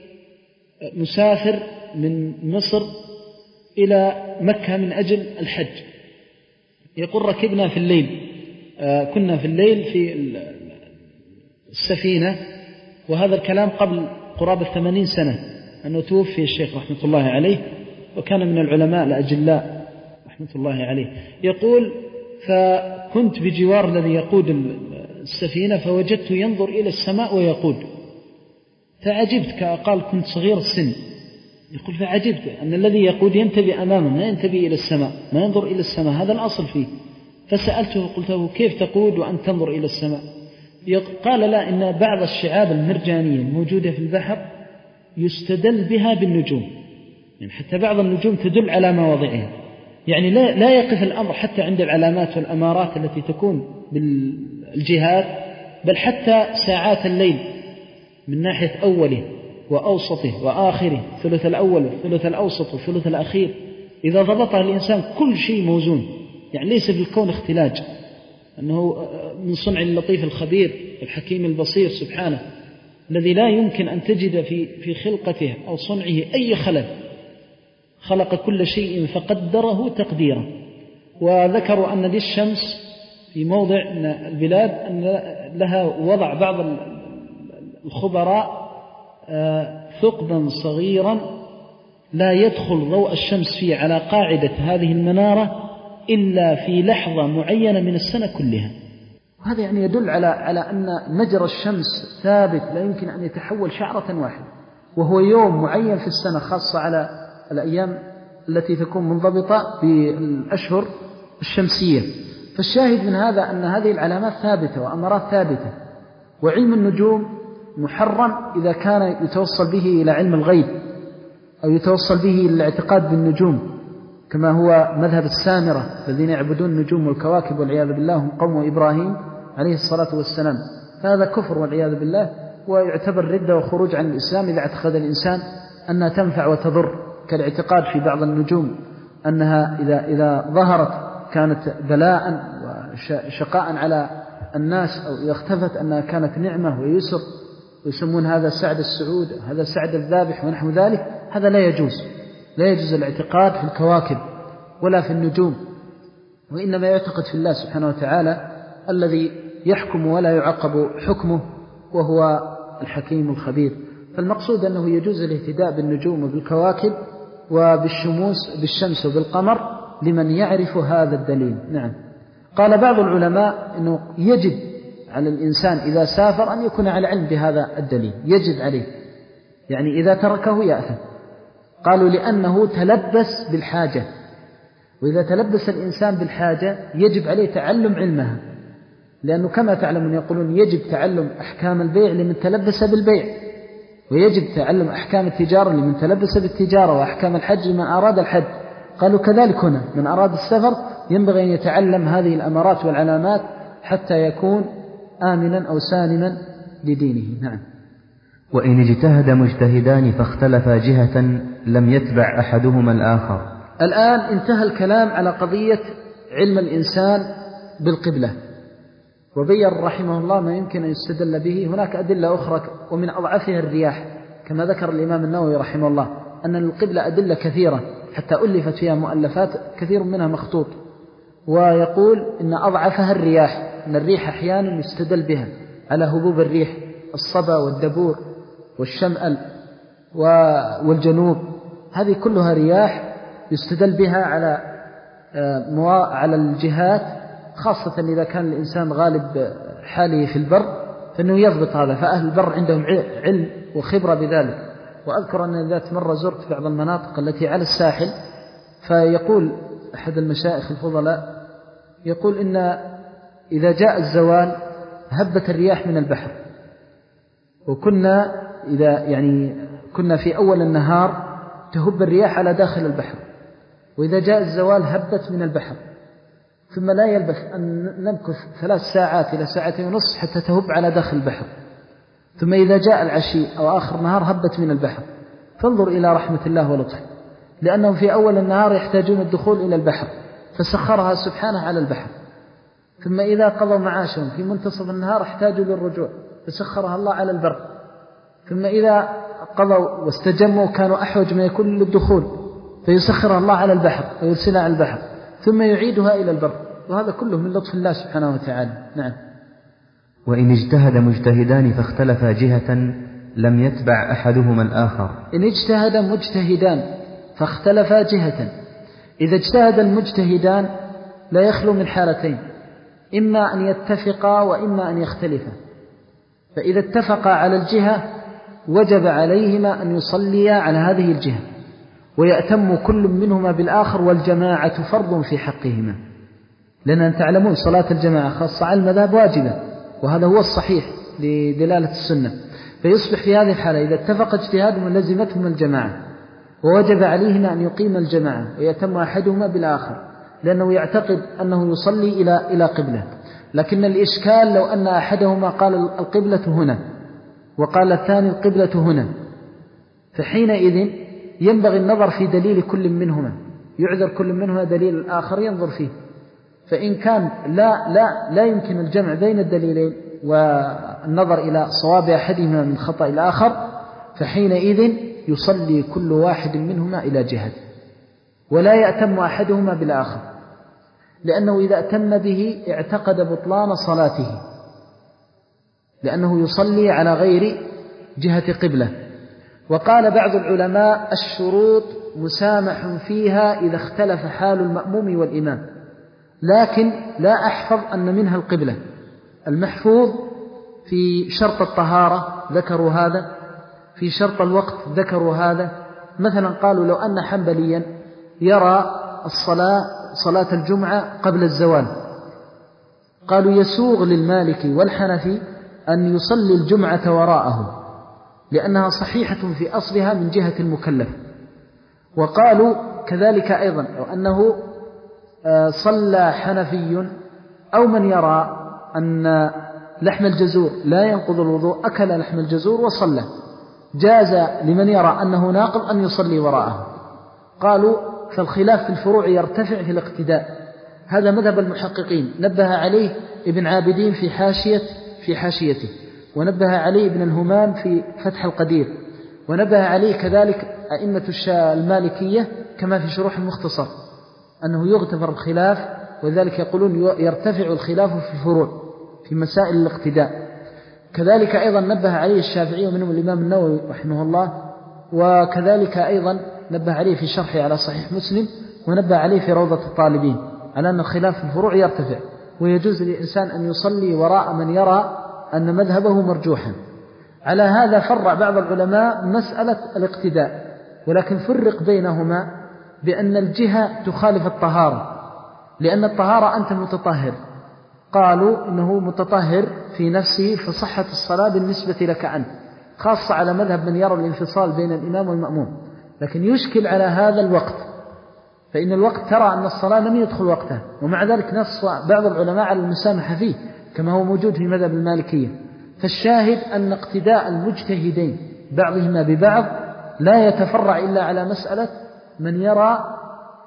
مسافر من مصر إلى مكة من أجل الحج، يقول ركبنا في الليل، كنا في الليل في السفينة، وهذا الكلام قبل قرابة ثمانين سنة، أنه توفي الشيخ رحمة الله عليه وكان من العلماء الأجلاء رحمة الله عليه. يقول: فكنت بجوار الذي يقود السفينة فوجدته ينظر إلى السماء ويقود، فعجبت. قال: كنت صغير السن. يقول: فعجبت أن الذي يقود ينتبه أمامه، ما ينتبه إلى السماء، ما ينظر إلى السماء، هذا الأصل فيه. فسألته قلت له: كيف تقود وأنت تنظر إلى السماء؟ قال: لا، إن بعض الشعاب المرجانية الموجودة في البحر يستدل بها بالنجوم، يعني حتى بعض النجوم تدل على مواضعها، يعني لا, لا يقف الأمر حتى عند العلامات والأمارات التي تكون بالجهات، بل حتى ساعات الليل من ناحية أوله وأوسطه وآخره، الثلث الأول والثلث الأوسط والثلث الأخير، إذا ضبطها الإنسان كل شيء موزون، يعني ليس في الكون اختلاج، أنه من صنع اللطيف الخبير الحكيم البصير سبحانه، الذي لا يمكن أن تجد في في خلقته أو صنعه أي خلل، خلق كل شيء فقدره تقديرا. وذكروا أن للشمس في موضع من البلاد أن لها وضع بعض الخبراء ثقبا صغيرا لا يدخل ضوء الشمس فيه على قاعدة هذه المنارة إلا في لحظة معينة من السنة كلها. وهذا يعني يدل على على أن مجرى الشمس ثابت، لا يمكن أن يتحول شعرة واحدة، وهو يوم معين في السنة، خاصة على الأيام التي تكون منضبطة بالأشهر الشمسية. فالشاهد من هذا أن هذه العلامات ثابتة وأمارات ثابتة. وعلم النجوم محرم إذا كان يتوصل به إلى علم الغيب أو يتوصل به إلى الاعتقاد بالنجوم، كما هو مذهب السامرة الذين يعبدون النجوم والكواكب والعياذ بالله، هم قوم إبراهيم عليه الصلاة والسلام. فهذا كفر والعياذ بالله، ويعتبر ردة وخروج عن الإسلام إذا اعتقد الإنسان أنها تنفع وتضر، كالاعتقاد في بعض النجوم أنها إذا, إذا ظهرت كانت بلاء وشقاء على الناس، أو إذا اختفت أنها كانت نعمة ويسر، ويسمون هذا سعد السعود، هذا سعد الذابح ونحو ذلك. هذا لا يجوز، لا يجوز الاعتقاد في الكواكب ولا في النجوم، وإنما يعتقد في الله سبحانه وتعالى الذي يحكم ولا يعقب حكمه، وهو الحكيم الخبير. فالمقصود أنه يجوز الاهتداء بالنجوم وبالكواكب وبالشموس بالشمس وبالقمر لمن يعرف هذا الدليل. نعم. قال بعض العلماء أنه يجب على الإنسان إذا سافر أن يكون على علم بهذا الدليل، يجب عليه، يعني إذا تركه يأثم. قالوا لأنه تلبس بالحاجة، وإذا تلبس الإنسان بالحاجة يجب عليه تعلم علمها، لأنه كما تعلمون يقولون يجب تعلم أحكام البيع لمن تلبس بالبيع، ويجب تعلم أحكام التجارة لمن تلبس بالتجارة، وأحكام الحج لمن أراد الحج. قالوا كذلك هنا من أراد السفر ينبغي أن يتعلم هذه الأمارات والعلامات حتى يكون آمنا أو سالما لدينه. نعم. وإن اجتهد مجتهدان فاختلفا جهة لم يتبع أحدهما الآخر. الآن انتهى الكلام على قضية علم الإنسان بالقبلة، وبين رحمه الله ما يمكن أن يستدل به. هناك أدلة أخرى ومن أضعفها الرياح، كما ذكر الإمام النووي رحمه الله أن القبلة أدلة كثيرة حتى ألفت فيها مؤلفات كثير منها مخطوط، ويقول إن أضعفها الرياح، أن الريح أحيانا يستدل بها على هبوب الريح، الصبا والدبور والشمأل والجنوب، هذه كلها رياح يستدل بها على على الجهات، خاصة إذا كان الإنسان غالب حاله في البر فإنه يضبط هذا، فأهل البر عندهم علم وخبرة بذلك. وأذكر أن ذات مرة زرت بعض المناطق التي على الساحل، فيقول أحد المشايخ الفضلاء يقول إن إذا جاء الزوال هبت الرياح من البحر، وكنا إذا يعني كنا في أول النهار تهب الرياح على داخل البحر، وإذا جاء الزوال هبت من البحر، ثم لا يلبث أن نمكث ثلاث ساعات إلى ساعتين ونصف حتى تهب على داخل البحر، ثم إذا جاء العشي أو آخر النهار هبت من البحر. فانظر إلى رحمة الله ولطفه، لأنهم في أول النهار يحتاجون الدخول إلى البحر فسخرها سبحانه على البحر، ثم إذا قضوا معاشهم في منتصف النهار احتاجوا للرجوع فسخرها الله على البر، ثم إذا قضوا واستجموا كانوا أحوج ما يكون للدخول فيسخرها الله على البحر ويرسلها على البحر، ثم يعيدها إلى البر، وهذا كله من لطف الله سبحانه وتعالى. نعم. وإن اجتهد مجتهدان فاختلفا جهة لم يتبع أحدهما الآخر. إن اجتهد مجتهدان فاختلفا جهة، إذا اجتهد المجتهدان لا يخلو من حالتين، إما أن يتفقا وإما أن يختلفا. فإذا اتفقا على الجهة وجب عليهما أن يصليا على هذه الجهة ويأتم كل منهما بالآخر، والجماعة فرض في حقهما، لأن تعلمون صلاة الجماعة خاصة على المذهب واجبة، وهذا هو الصحيح لدلالة السنة. فيصبح في هذه الحالة إذا اتفق اجتهادهم لزمتهم الجماعة، ووجب عليهما أن يقيم الجماعة ويتم أحدهما بالآخر، لأنه يعتقد أنه يصلي إلى إلى قبلة. لكن الإشكال لو أن أحدهما قال القبلة هنا وقال الثاني القبلة هنا، فحينئذ ينبغي النظر في دليل كل منهما، يعذر كل منهما دليل الآخر ينظر فيه. فإن كان لا لا لا يمكن الجمع بين الدليلين والنظر إلى صواب أحدهما من خطأ الآخر، فحينئذ يصلي كل واحد منهما إلى جهة، ولا يأتم أحدهما بالآخر، لأنه إذا أتم به اعتقد بطلان صلاته، لأنه يصلي على غير جهة قبلة. وقال بعض العلماء الشروط مسامح فيها إذا اختلف حال المأموم والإمام، لكن لا أحفظ أن منها القبلة. المحفوظ في شرط الطهارة ذكروا هذا، في شرط الوقت ذكروا هذا. مثلا قالوا لو أن حنبليا يرى الصلاة صلاة الجمعة قبل الزوال، قالوا يسوغ للمالكي والحنفي أن يصلي الجمعة وراءه، لأنها صحيحة في أصلها من جهة المكلف. وقالوا كذلك أيضا لو أنه صلى حنفي أو من يرى أن لحم الجزور لا ينقض الوضوء أكل لحم الجزور وصلى، جاز لمن يرى أنه ناقض أن يصلي وراءه. قالوا فالخلاف في الفروع يرتفع في الاقتداء، هذا مذهب المحققين، نبه عليه ابن عابدين في حاشية في حاشيته، ونبه عليه ابن الهمام في فتح القدير، ونبه عليه كذلك أئمة المالكية كما في شروح المختصر، أنه يغتفر الخلاف، وذلك يقولون يرتفع الخلاف في الفروع في مسائل الاقتداء. كذلك أيضا نبه عليه الشافعي ومنهم الإمام النووي رحمه الله، وكذلك أيضا نبه عليه في شرحه على صحيح مسلم، ونبه عليه في روضة الطالبين على أن الخلاف في الفروع يرتفع، ويجوز للإنسان أن يصلي وراء من يرى أن مذهبه مرجوحا. على هذا فرع بعض العلماء مسألة الاقتداء، ولكن فرق بينهما بأن الجهة تخالف الطهارة، لأن الطهارة أنت متطهر، قالوا إنه متطهر في نفسه فصحة الصلاة بالنسبة لك أنت، خاصة على مذهب من يرى الانفصال بين الإمام والمأموم. لكن يشكل على هذا الوقت، فإن الوقت ترى أن الصلاة لم يدخل وقتها، ومع ذلك نص بعض العلماء على المسامحة فيه كما هو موجود في مذهب المالكية. فالشاهد أن اقتداء المجتهدين بعضهما ببعض لا يتفرع إلا على مسألة من يرى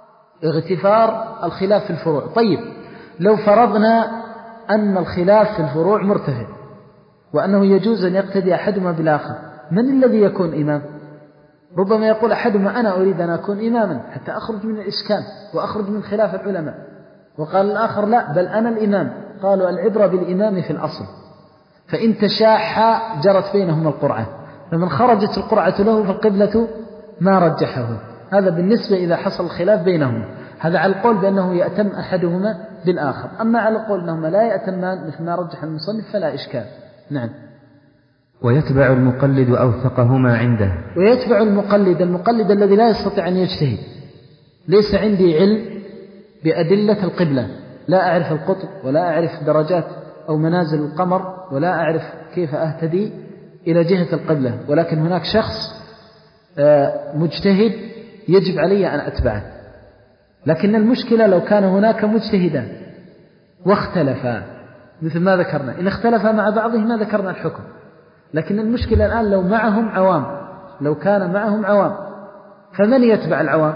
اغتفار الخلاف في الفروع. طيب لو فرضنا أن الخلاف في الفروع مرتفع وأنه يجوز أن يقتدي أحدهما بالآخر، من الذي يكون إمام؟ ربما يقول أحدهما أنا أريد أن أكون إماما حتى أخرج من الإشكال وأخرج من خلاف العلماء، وقال الآخر لا بل أنا الإمام. قالوا العبرة بالإمام في الأصل، فإن تشاحا جرت بينهما القرعة، فمن خرجت القرعة له فالقبلة ما رجحه. هذا بالنسبة إذا حصل الخلاف بينهما، هذا على القول بأنه يأتم أحدهما بالآخر. أما على القول أنهما لا يأتمان مثل ما رجح المصنف فلا إشكال. نعم. ويتبع المقلد أوثقهما عنده. ويتبع المقلد، المقلد الذي لا يستطيع أن يجتهد، ليس عندي علم بأدلة القبلة، لا أعرف القطب ولا أعرف درجات أو منازل القمر ولا أعرف كيف أهتدي إلى جهة القبلة، ولكن هناك شخص مجتهد يجب علي أن أتبعه. لكن المشكلة لو كان هناك مجتهدا واختلفا مثل ما ذكرنا، إن اختلفا مع بعضهما ذكرنا الحكم. لكن المشكلة الآن لو معهم عوام، لو كان معهم عوام فمن يتبع العوام؟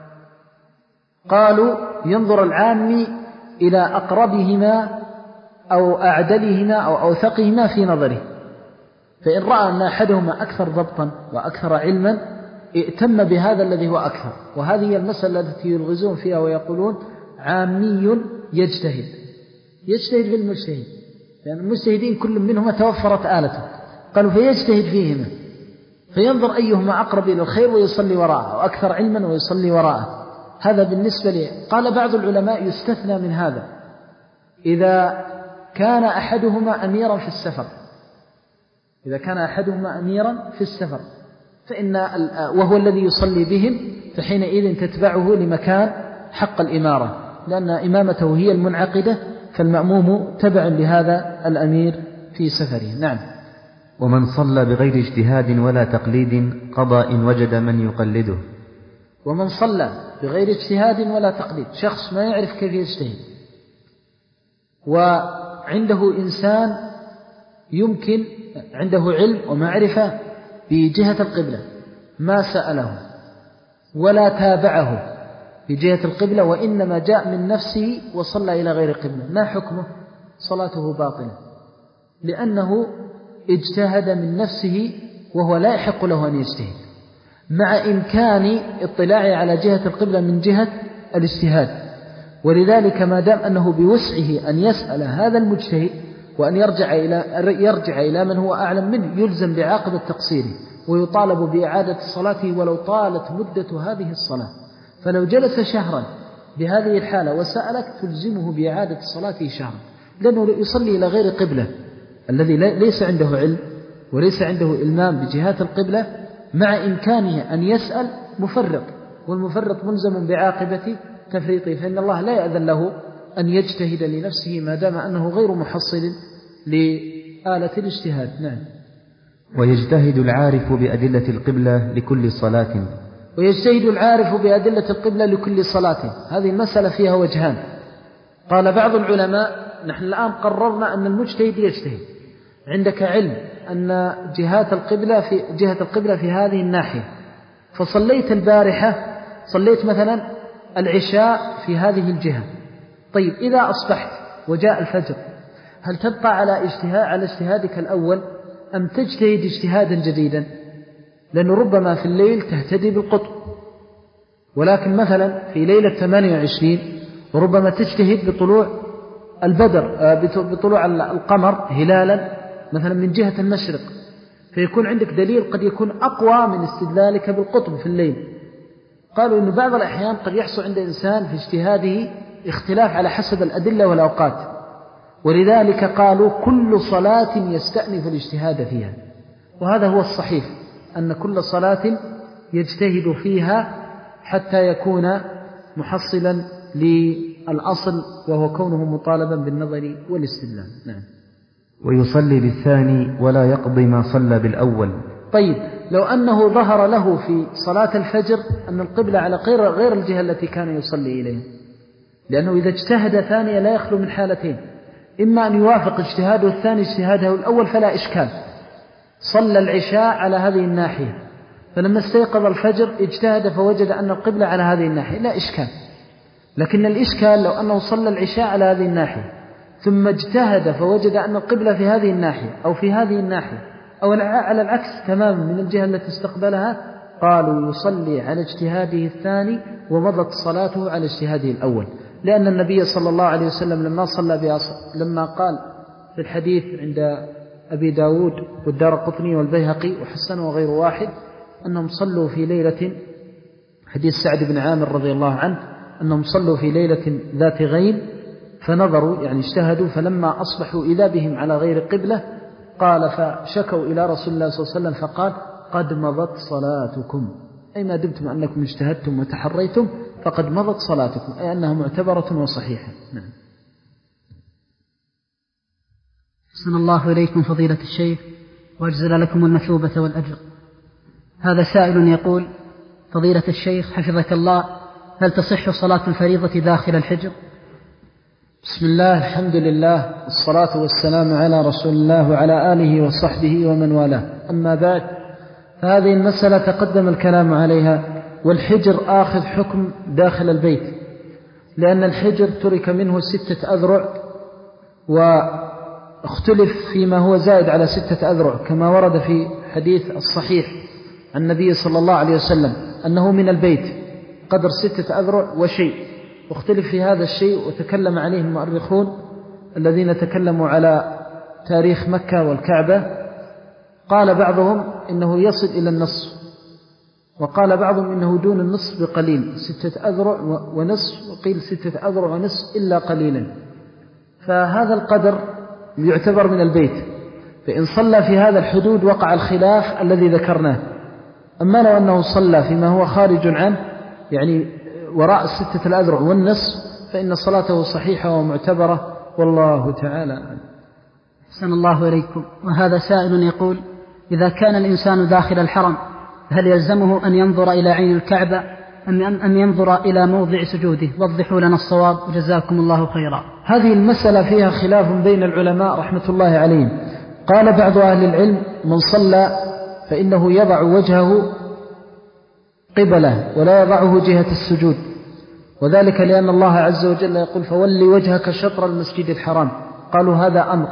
قالوا ينظر العامي إلى أقربهما أو أعدلهما أو أوثقهما في نظره، فإن رأى أن أحدهما أكثر ضبطا وأكثر علما ائتم بهذا الذي هو أكثر. وهذه هي المسألة التي يلغزون فيها ويقولون عامي يجتهد يجتهد بالمجتهد، لأن يعني المجتهدين كل منهما توفرت آلته، قالوا فيجتهد فيهما فينظر أيهما أقرب إلى الخير ويصلي وراءه، وأكثر علما ويصلي وراءه. هذا بالنسبة لي. قال بعض العلماء يستثنى من هذا إذا كان أحدهما أميرا في السفر، إذا كان أحدهما أميرا في السفر فإن وهو الذي يصلي بهم، فحينئذ تتبعه لمكان حق الإمارة، لأن إمامته هي المنعقدة، فالمأموم تبع لهذا الأمير في سفره. نعم. ومن صلى بغير اجتهاد ولا تقليد قضى إن وجد من يقلده. ومن صلى بغير اجتهاد ولا تقليد، شخص ما يعرف كيف يجتهد وعنده إنسان يمكن عنده علم ومعرفة بجهة القبلة، ما سأله ولا تابعه بجهة القبلة، وإنما جاء من نفسه وصلى إلى غير قبلة، ما حكمه؟ صلاته باطلة، لأنه اجتهد من نفسه وهو لا يحق له أن يجتهد، مع إمكان اطلاعه على جهة القبلة من جهة الاجتهاد. ولذلك ما دام أنه بوسعه أن يسأل هذا المجتهد وأن يرجع إلى, يرجع إلى من هو أعلم منه، يلزم بعاقبة تقصيره ويطالب بإعادة صلاته ولو طالت مدة هذه الصلاة. فلو جلس شهرا بهذه الحالة وسألك تلزمه بإعادة صلاته شهرا، لأنه يصلي إلى غير قبلة، الذي ليس عنده علم وليس عنده إلمام بجهات القبلة، مع إمكانه أن يسأل مفرط، والمفرط ملزم بعاقبة تفريطه، فإن الله لا يأذن له أن يجتهد لنفسه ما دام أنه غير محصل لآلة الاجتهاد. نعم. ويجتهد العارف بأدلة القبلة لكل صلاة. ويجتهد العارف بأدلة القبلة لكل صلاة، هذه المسألة فيها وجهان. قال بعض العلماء نحن الآن قررنا أن المجتهد يجتهد، عندك علم أن جهات القبلة في جهة القبلة في هذه الناحية، فصليت البارحة صليت مثلا العشاء في هذه الجهة. طيب إذا أصبحت وجاء الفجر، هل تبقى على اجتهاد على اجتهادك الأول أم تجتهد اجتهادا جديدا؟ لأنه ربما في الليل تهتدي بالقطب، ولكن مثلا في ليلة ثمانية وعشرين وربما تجتهد بطلوع البدر بطلوع القمر هلالا مثلا من جهة المشرق، فيكون عندك دليل قد يكون أقوى من استدلالك بالقطب في الليل. قالوا إن بعض الأحيان قد يحصل عند إنسان في اجتهاده اختلاف على حسب الأدلة والأوقات، ولذلك قالوا كل صلاة يستأنف الاجتهاد فيها، وهذا هو الصحيح، أن كل صلاة يجتهد فيها حتى يكون محصلا للأصل وهو كونه مطالبا بالنظر والاستدلال. نعم. ويصلي بالثاني ولا يقضي ما صلى بالأول. طيب لو أنه ظهر له في صلاة الفجر أن القبلة على غير غير الجهة التي كان يصلي إليها، لأنه إذا اجتهد ثانية لا يخلو من حالتين، إما أن يوافق اجتهاده الثاني اجتهاده الأول فلا إشكال، صلى العشاء على هذه الناحية، فلما استيقظ الفجر اجتهد فوجد أن القبلة على هذه الناحية لا إشكال. لكن الإشكال لو أنه صلى العشاء على هذه الناحية ثم اجتهد فوجد أن القبلة في هذه الناحية أو في هذه الناحية أو على العكس تماما من الجهة التي استقبلها، قالوا يصلي على اجتهاده الثاني ومضت صلاته على اجتهاده الأول، لأن النبي صلى الله عليه وسلم لما صلى بأصل لما قال في الحديث عند أبي داود والدارقطني والبيهقي وحسنه وغير واحد أنهم صلوا في ليلة، حديث سعد بن عامر رضي الله عنه أنهم صلوا في ليلة ذات غيم فنظروا يعني اجتهدوا، فلما أصبحوا إذا بهم على غير قبلة قال فشكوا إلى رسول الله صلى الله عليه وسلم فقال قد مضت صلاتكم، أي ما دمتم أنكم اجتهدتم وتحريتم فقد مضت صلاتكم، أي أنها معتبرة وصحيحة. نعم. أحسن الله إليكم فضيلة الشيخ وأجزل لكم المثوبة والأجر. هذا سائل يقول: فضيلة الشيخ حفظك الله، هل تصح صلاة الفريضة داخل الحجر؟ بسم الله، الحمد لله، والصلاة والسلام على رسول الله وعلى آله وصحبه ومن والاه، أما بعد، فهذه المسألة تقدم الكلام عليها، والحجر آخذ حكم داخل البيت، لأن الحجر ترك منه ستة أذرع، واختلف فيما هو زائد على ستة أذرع كما ورد في حديث الصحيح عن النبي صلى الله عليه وسلم أنه من البيت قدر ستة أذرع وشيء، واختلف في هذا الشيء وتكلم عليه المؤرخون الذين تكلموا على تاريخ مكة والكعبة. قال بعضهم إنه يصل إلى النصف، وقال بعضهم إنه دون النصف بقليل، ستة أذرع ونصف، وقيل ستة أذرع ونصف إلا قليلا. فهذا القدر يعتبر من البيت، فإن صلى في هذا الحدود وقع الخلاف الذي ذكرناه. أما لو أنه صلى فيما هو خارج عنه، يعني وراء الستة الأذرع والنصف، فإن صلاته صحيحة ومعتبرة، والله تعالى أعلم. أحسن الله إليكم. وهذا سائل يقول: إذا كان الإنسان داخل الحرم هل يلزمه أن ينظر إلى عين الكعبة أم أن ينظر إلى موضع سجوده؟ وضحوا لنا الصواب وجزاكم الله خيرا. هذه المسألة فيها خلاف بين العلماء رحمة الله عليهم. قال بعض أهل العلم: من صلى فإنه يضع وجهه قبله ولا يضعه جهة السجود، وذلك لأن الله عز وجل يقول: فولي وجهك شطر المسجد الحرام. قالوا هذا أمر.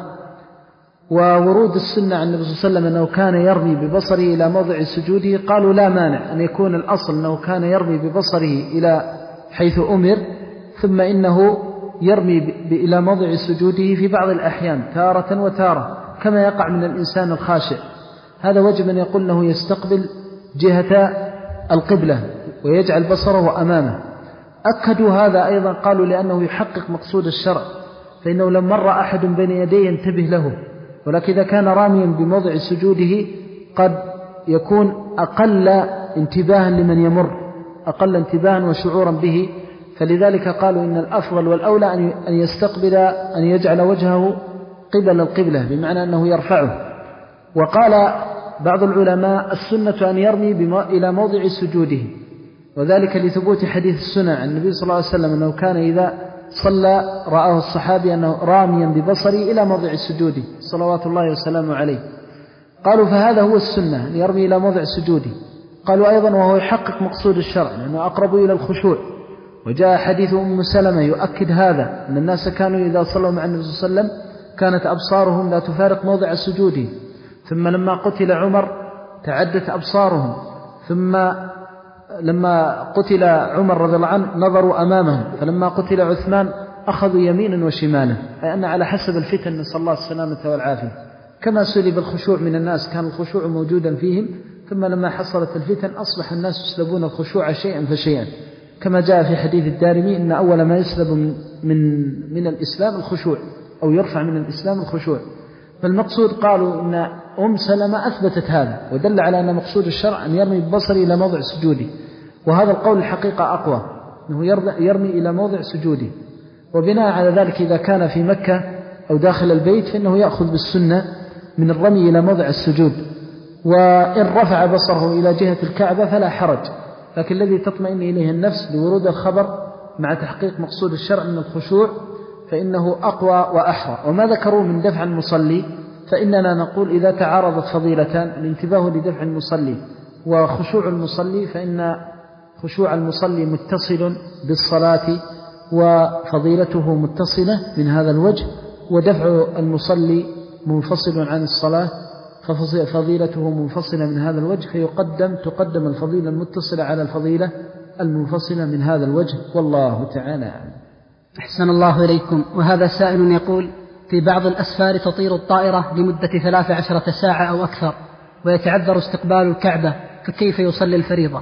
وورود السنة عن النبي صلى الله عليه وسلم أنه كان يرمي ببصره إلى موضع سجوده، قالوا لا مانع أن يكون الأصل أنه كان يرمي ببصره إلى حيث أمر، ثم إنه يرمي إلى موضع سجوده في بعض الأحيان تارة وتارة، كما يقع من الإنسان الخاشع. هذا وجب أن يقول أنه يستقبل جهة القبلة ويجعل بصره أمامه. أكدوا هذا أيضا، قالوا لأنه يحقق مقصود الشرع، فإنه لما مر أحد بين يديه ينتبه له، ولكن إذا كان راميا بموضع سجوده قد يكون أقل انتباها لمن يمر، أقل انتباها وشعورا به، فلذلك قالوا إن الأفضل والأولى أن يستقبل، أن يجعل وجهه قبل القبلة، بمعنى أنه يرفعه. وقال بعض العلماء: السنة أن يرمي إلى موضع سجوده، وذلك لثبوت حديث السنة عن النبي صلى الله عليه وسلم أنه كان إذا صلى رآه الصحابي أنه راميا ببصري إلى موضع سجوده صلوات الله وسلامه عليه. قالوا فهذا هو السنة، أن يرمي إلى موضع سجوده. قالوا أيضا وهو يحقق مقصود الشرع لأنه أقرب إلى الخشوع، وجاء حديث أم سلمة يؤكد هذا، أن الناس كانوا إذا صلوا مع النبي صلى الله عليه وسلم كانت أبصارهم لا تفارق موضع سجوده، ثم لما قتل عمر تعدت أبصارهم، ثم لما قتل عمر رضي الله عنه نظروا أمامهم، فلما قتل عثمان أخذوا يمينا وشمالا، أي أن على حسب الفتن نسأل الله السلامة والعافية. كما سلب الخشوع من الناس، كان الخشوع موجودا فيهم، ثم لما حصلت الفتن أصبح الناس يسلبون الخشوع شيئا فشيئا، كما جاء في حديث الدارمي إن أول ما يسلب من, من الإسلام الخشوع، أو يرفع من الإسلام الخشوع. فالمقصود قالوا إن أم سلمة أثبتت هذا، ودل على أن مقصود الشرع أن يرمي ببصره إلى موضع سجوده، وهذا القول الحقيقة أقوى، أنه يرمي إلى موضع سجوده. وبناء على ذلك إذا كان في مكة أو داخل البيت فإنه يأخذ بالسنة من الرمي إلى موضع السجود، وإن رفع بصره إلى جهة الكعبة فلا حرج، لكن الذي تطمئن إليه النفس بورود الخبر مع تحقيق مقصود الشرع من الخشوع فإنه أقوى وأحرى. وما ذكروا من دفع المصلي، فإننا نقول إذا تعارضت فضيلتان: الانتباه لدفع المصلي وخشوع المصلي، فإن خشوع المصلي متصل بالصلاة وفضيلته متصلة من هذا الوجه، ودفع المصلي منفصل عن الصلاة ففضيلته منفصلة من هذا الوجه، فيقدم تقدم الفضيلة المتصلة على الفضيلة المنفصلة من هذا الوجه، والله تعالى أعلم. أحسن الله إليكم. وهذا سائل يقول: في بعض الأسفار تطير الطائرة لمدة ثلاث عشرة ساعة أو أكثر، ويتعذر استقبال الكعبة، فكيف يصلي الفريضة؟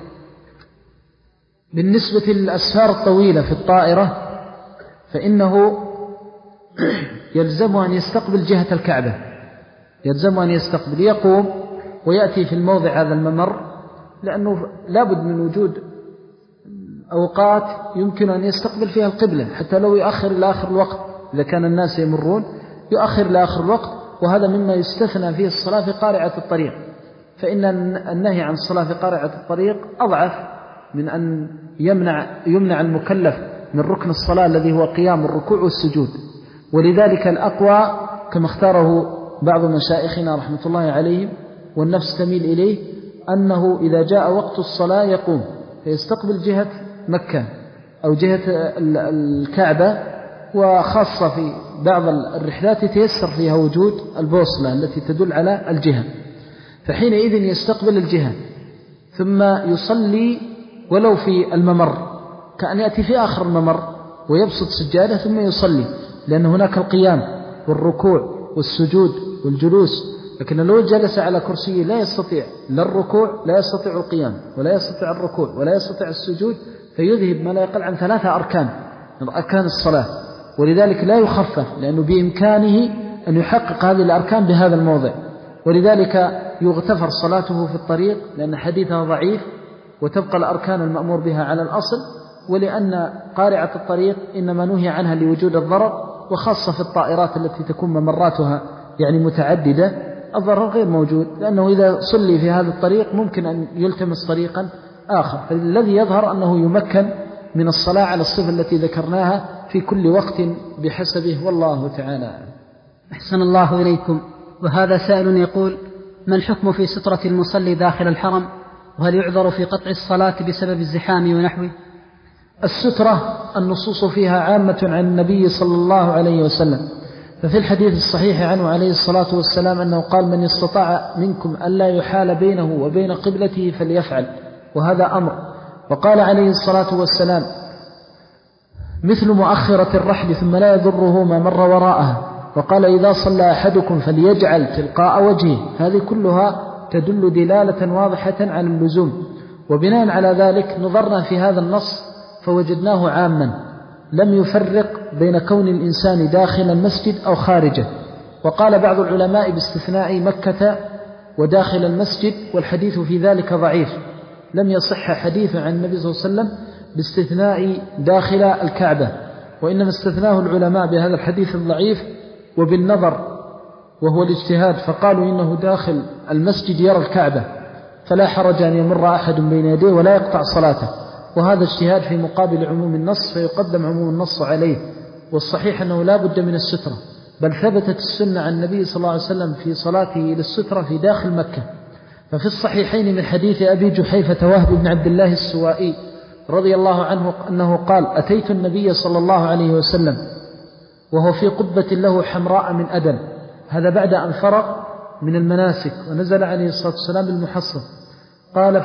بالنسبة للأسفار الطويلة في الطائرة فإنه يلزم أن يستقبل جهة الكعبة، يلزم أن يستقبل، يقوم ويأتي في الموضع هذا الممر، لأنه لابد من وجود أوقات يمكن أن يستقبل فيها القبلة، حتى لو يؤخر إلى آخر الوقت، إذا كان الناس يمرون يؤخر إلى آخر الوقت، وهذا مما يستثنى فيه الصلاة في قارعة الطريق، فإن النهي عن الصلاة في قارعة الطريق أضعف من أن يمنع, يمنع المكلف من ركن الصلاة الذي هو قيام الركوع والسجود. ولذلك الأقوى كما اختاره بعض مشايخنا رحمة الله عليهم والنفس تميل إليه، أنه إذا جاء وقت الصلاة يقوم فيستقبل جهة مكة أو جهة الكعبة، وخاصة في بعض الرحلات يتيسر فيها وجود البوصلة التي تدل على الجهة، فحينئذ يستقبل الجهة ثم يصلي ولو في الممر، كأن يأتي في آخر الممر ويبسط سجادة ثم يصلي، لأن هناك القيام والركوع والسجود والجلوس لكن لو جلس على كرسي لا يستطيع لا الركوع، لا يستطيع القيام، ولا يستطيع الركوع، ولا يستطيع السجود، فيذهب ما لا يقل عن ثلاثة أركان من أركان الصلاة، ولذلك لا يخفف، لأنه بإمكانه أن يحقق هذه الأركان بهذا الموضع، ولذلك يغتفر صلاته في الطريق لأن حديثها ضعيف، وتبقى الأركان المأمور بها على الأصل، ولأن قارعة الطريق إنما نهي عنها لوجود الضرر، وخاصة في الطائرات التي تكون ممراتها يعني متعددة الضرر غير موجود، لأنه إذا صلي في هذا الطريق ممكن أن يلتمس طريقا آخر، فالذي يظهر أنه يمكن من الصلاة على الصفة التي ذكرناها في كل وقت بحسبه، والله تعالى أعلم. أحسن الله إليكم. وهذا سائل يقول: ما الحكم في سترة المصلي داخل الحرم؟ وهل يعذر في قطع الصلاة بسبب الزحام ونحوه؟ السترة النصوص فيها عامة عن النبي صلى الله عليه وسلم، ففي الحديث الصحيح عنه عليه الصلاة والسلام أنه قال: من استطاع منكم ألا يحال بينه وبين قبلته فليفعل، وهذا أمر. وقال عليه الصلاة والسلام: مثل مؤخرة الرحل ثم لا يضره ما مر وراءها. وقال: إذا صلى أحدكم فليجعل تلقاء وجهه. هذه كلها تدل دلالة واضحة على اللزوم، وبناء على ذلك نظرنا في هذا النص فوجدناه عاما، لم يفرق بين كون الإنسان داخل المسجد أو خارجه. وقال بعض العلماء باستثناء مكة وداخل المسجد، والحديث في ذلك ضعيف، لم يصح حديث عن النبي صلى الله عليه وسلم باستثناء داخل الكعبة، وإنما استثناه العلماء بهذا الحديث الضعيف وبالنظر، وهو الاجتهاد، فقالوا إنه داخل المسجد يرى الكعبة فلا حرج أن يمر أحد بين يديه ولا يقطع صلاته، وهذا اجتهاد في مقابل عموم النص، فيقدم عموم النص عليه. والصحيح أنه لا بد من السترة، بل ثبتت السنة عن النبي صلى الله عليه وسلم في صلاته للسترة في داخل مكة. ففي الصحيحين من حديث أبي جحيفة وهب بن عبد الله السوائي رضي الله عنه أنه قال: أتيت النبي صلى الله عليه وسلم وهو في قبة له حمراء من أدم، هذا بعد أن فرغ من المناسك ونزل عليه الصلاة والسلام بالمحصن. قال: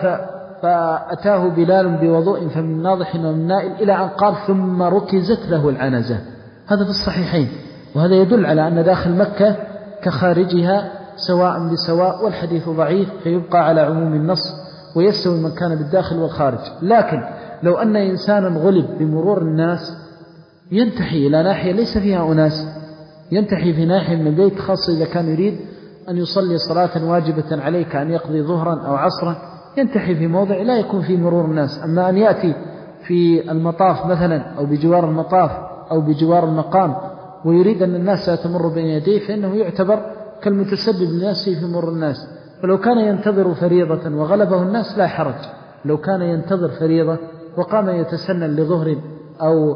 فأتاه بلال بوضوء فمن ناضح ومن نائل، إلى أن قال: ثم ركزت له العنزة. هذا في الصحيحين، وهذا يدل على أن داخل مكة كخارجها سواء بسواء، والحديث ضعيف فيبقى على عموم النص، ويستوي من كان بالداخل والخارج. لكن لو أن إنسانا غلب بمرور الناس ينتحي إلى ناحية ليس فيها أناس، ينتحي في ناحية من البيت، خاصة إذا كان يريد أن يصلي صلاة واجبة عليه كأن يقضي ظهرا أو عصرا، ينتحي في موضع لا يكون فيه مرور الناس. أما أن يأتي في المطاف مثلا أو بجوار المطاف أو بجوار المقام ويريد أن الناس تمر بين يديه، فإنه يعتبر كالمتسبب للناس في مرور الناس. فلو كان ينتظر فريضة وغلبه الناس لا حرج، لو كان ينتظر فريضة وقام يتسنن لظهر أو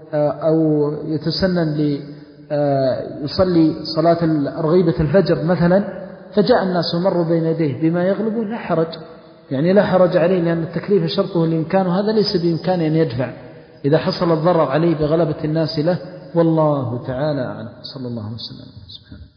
أو يتسنن ليصلي صلاة رغيبة الفجر مثلا، فجاء الناس ومروا بين يديه بما يغلبه لا حرج، يعني لا حرج عليه، لأن التكليف شرطه الإمكان، وهذا ليس بإمكانه أن يدفع إذا حصل الضرر عليه بغلبة الناس له، والله تعالى أعلم. صلى الله وسلم.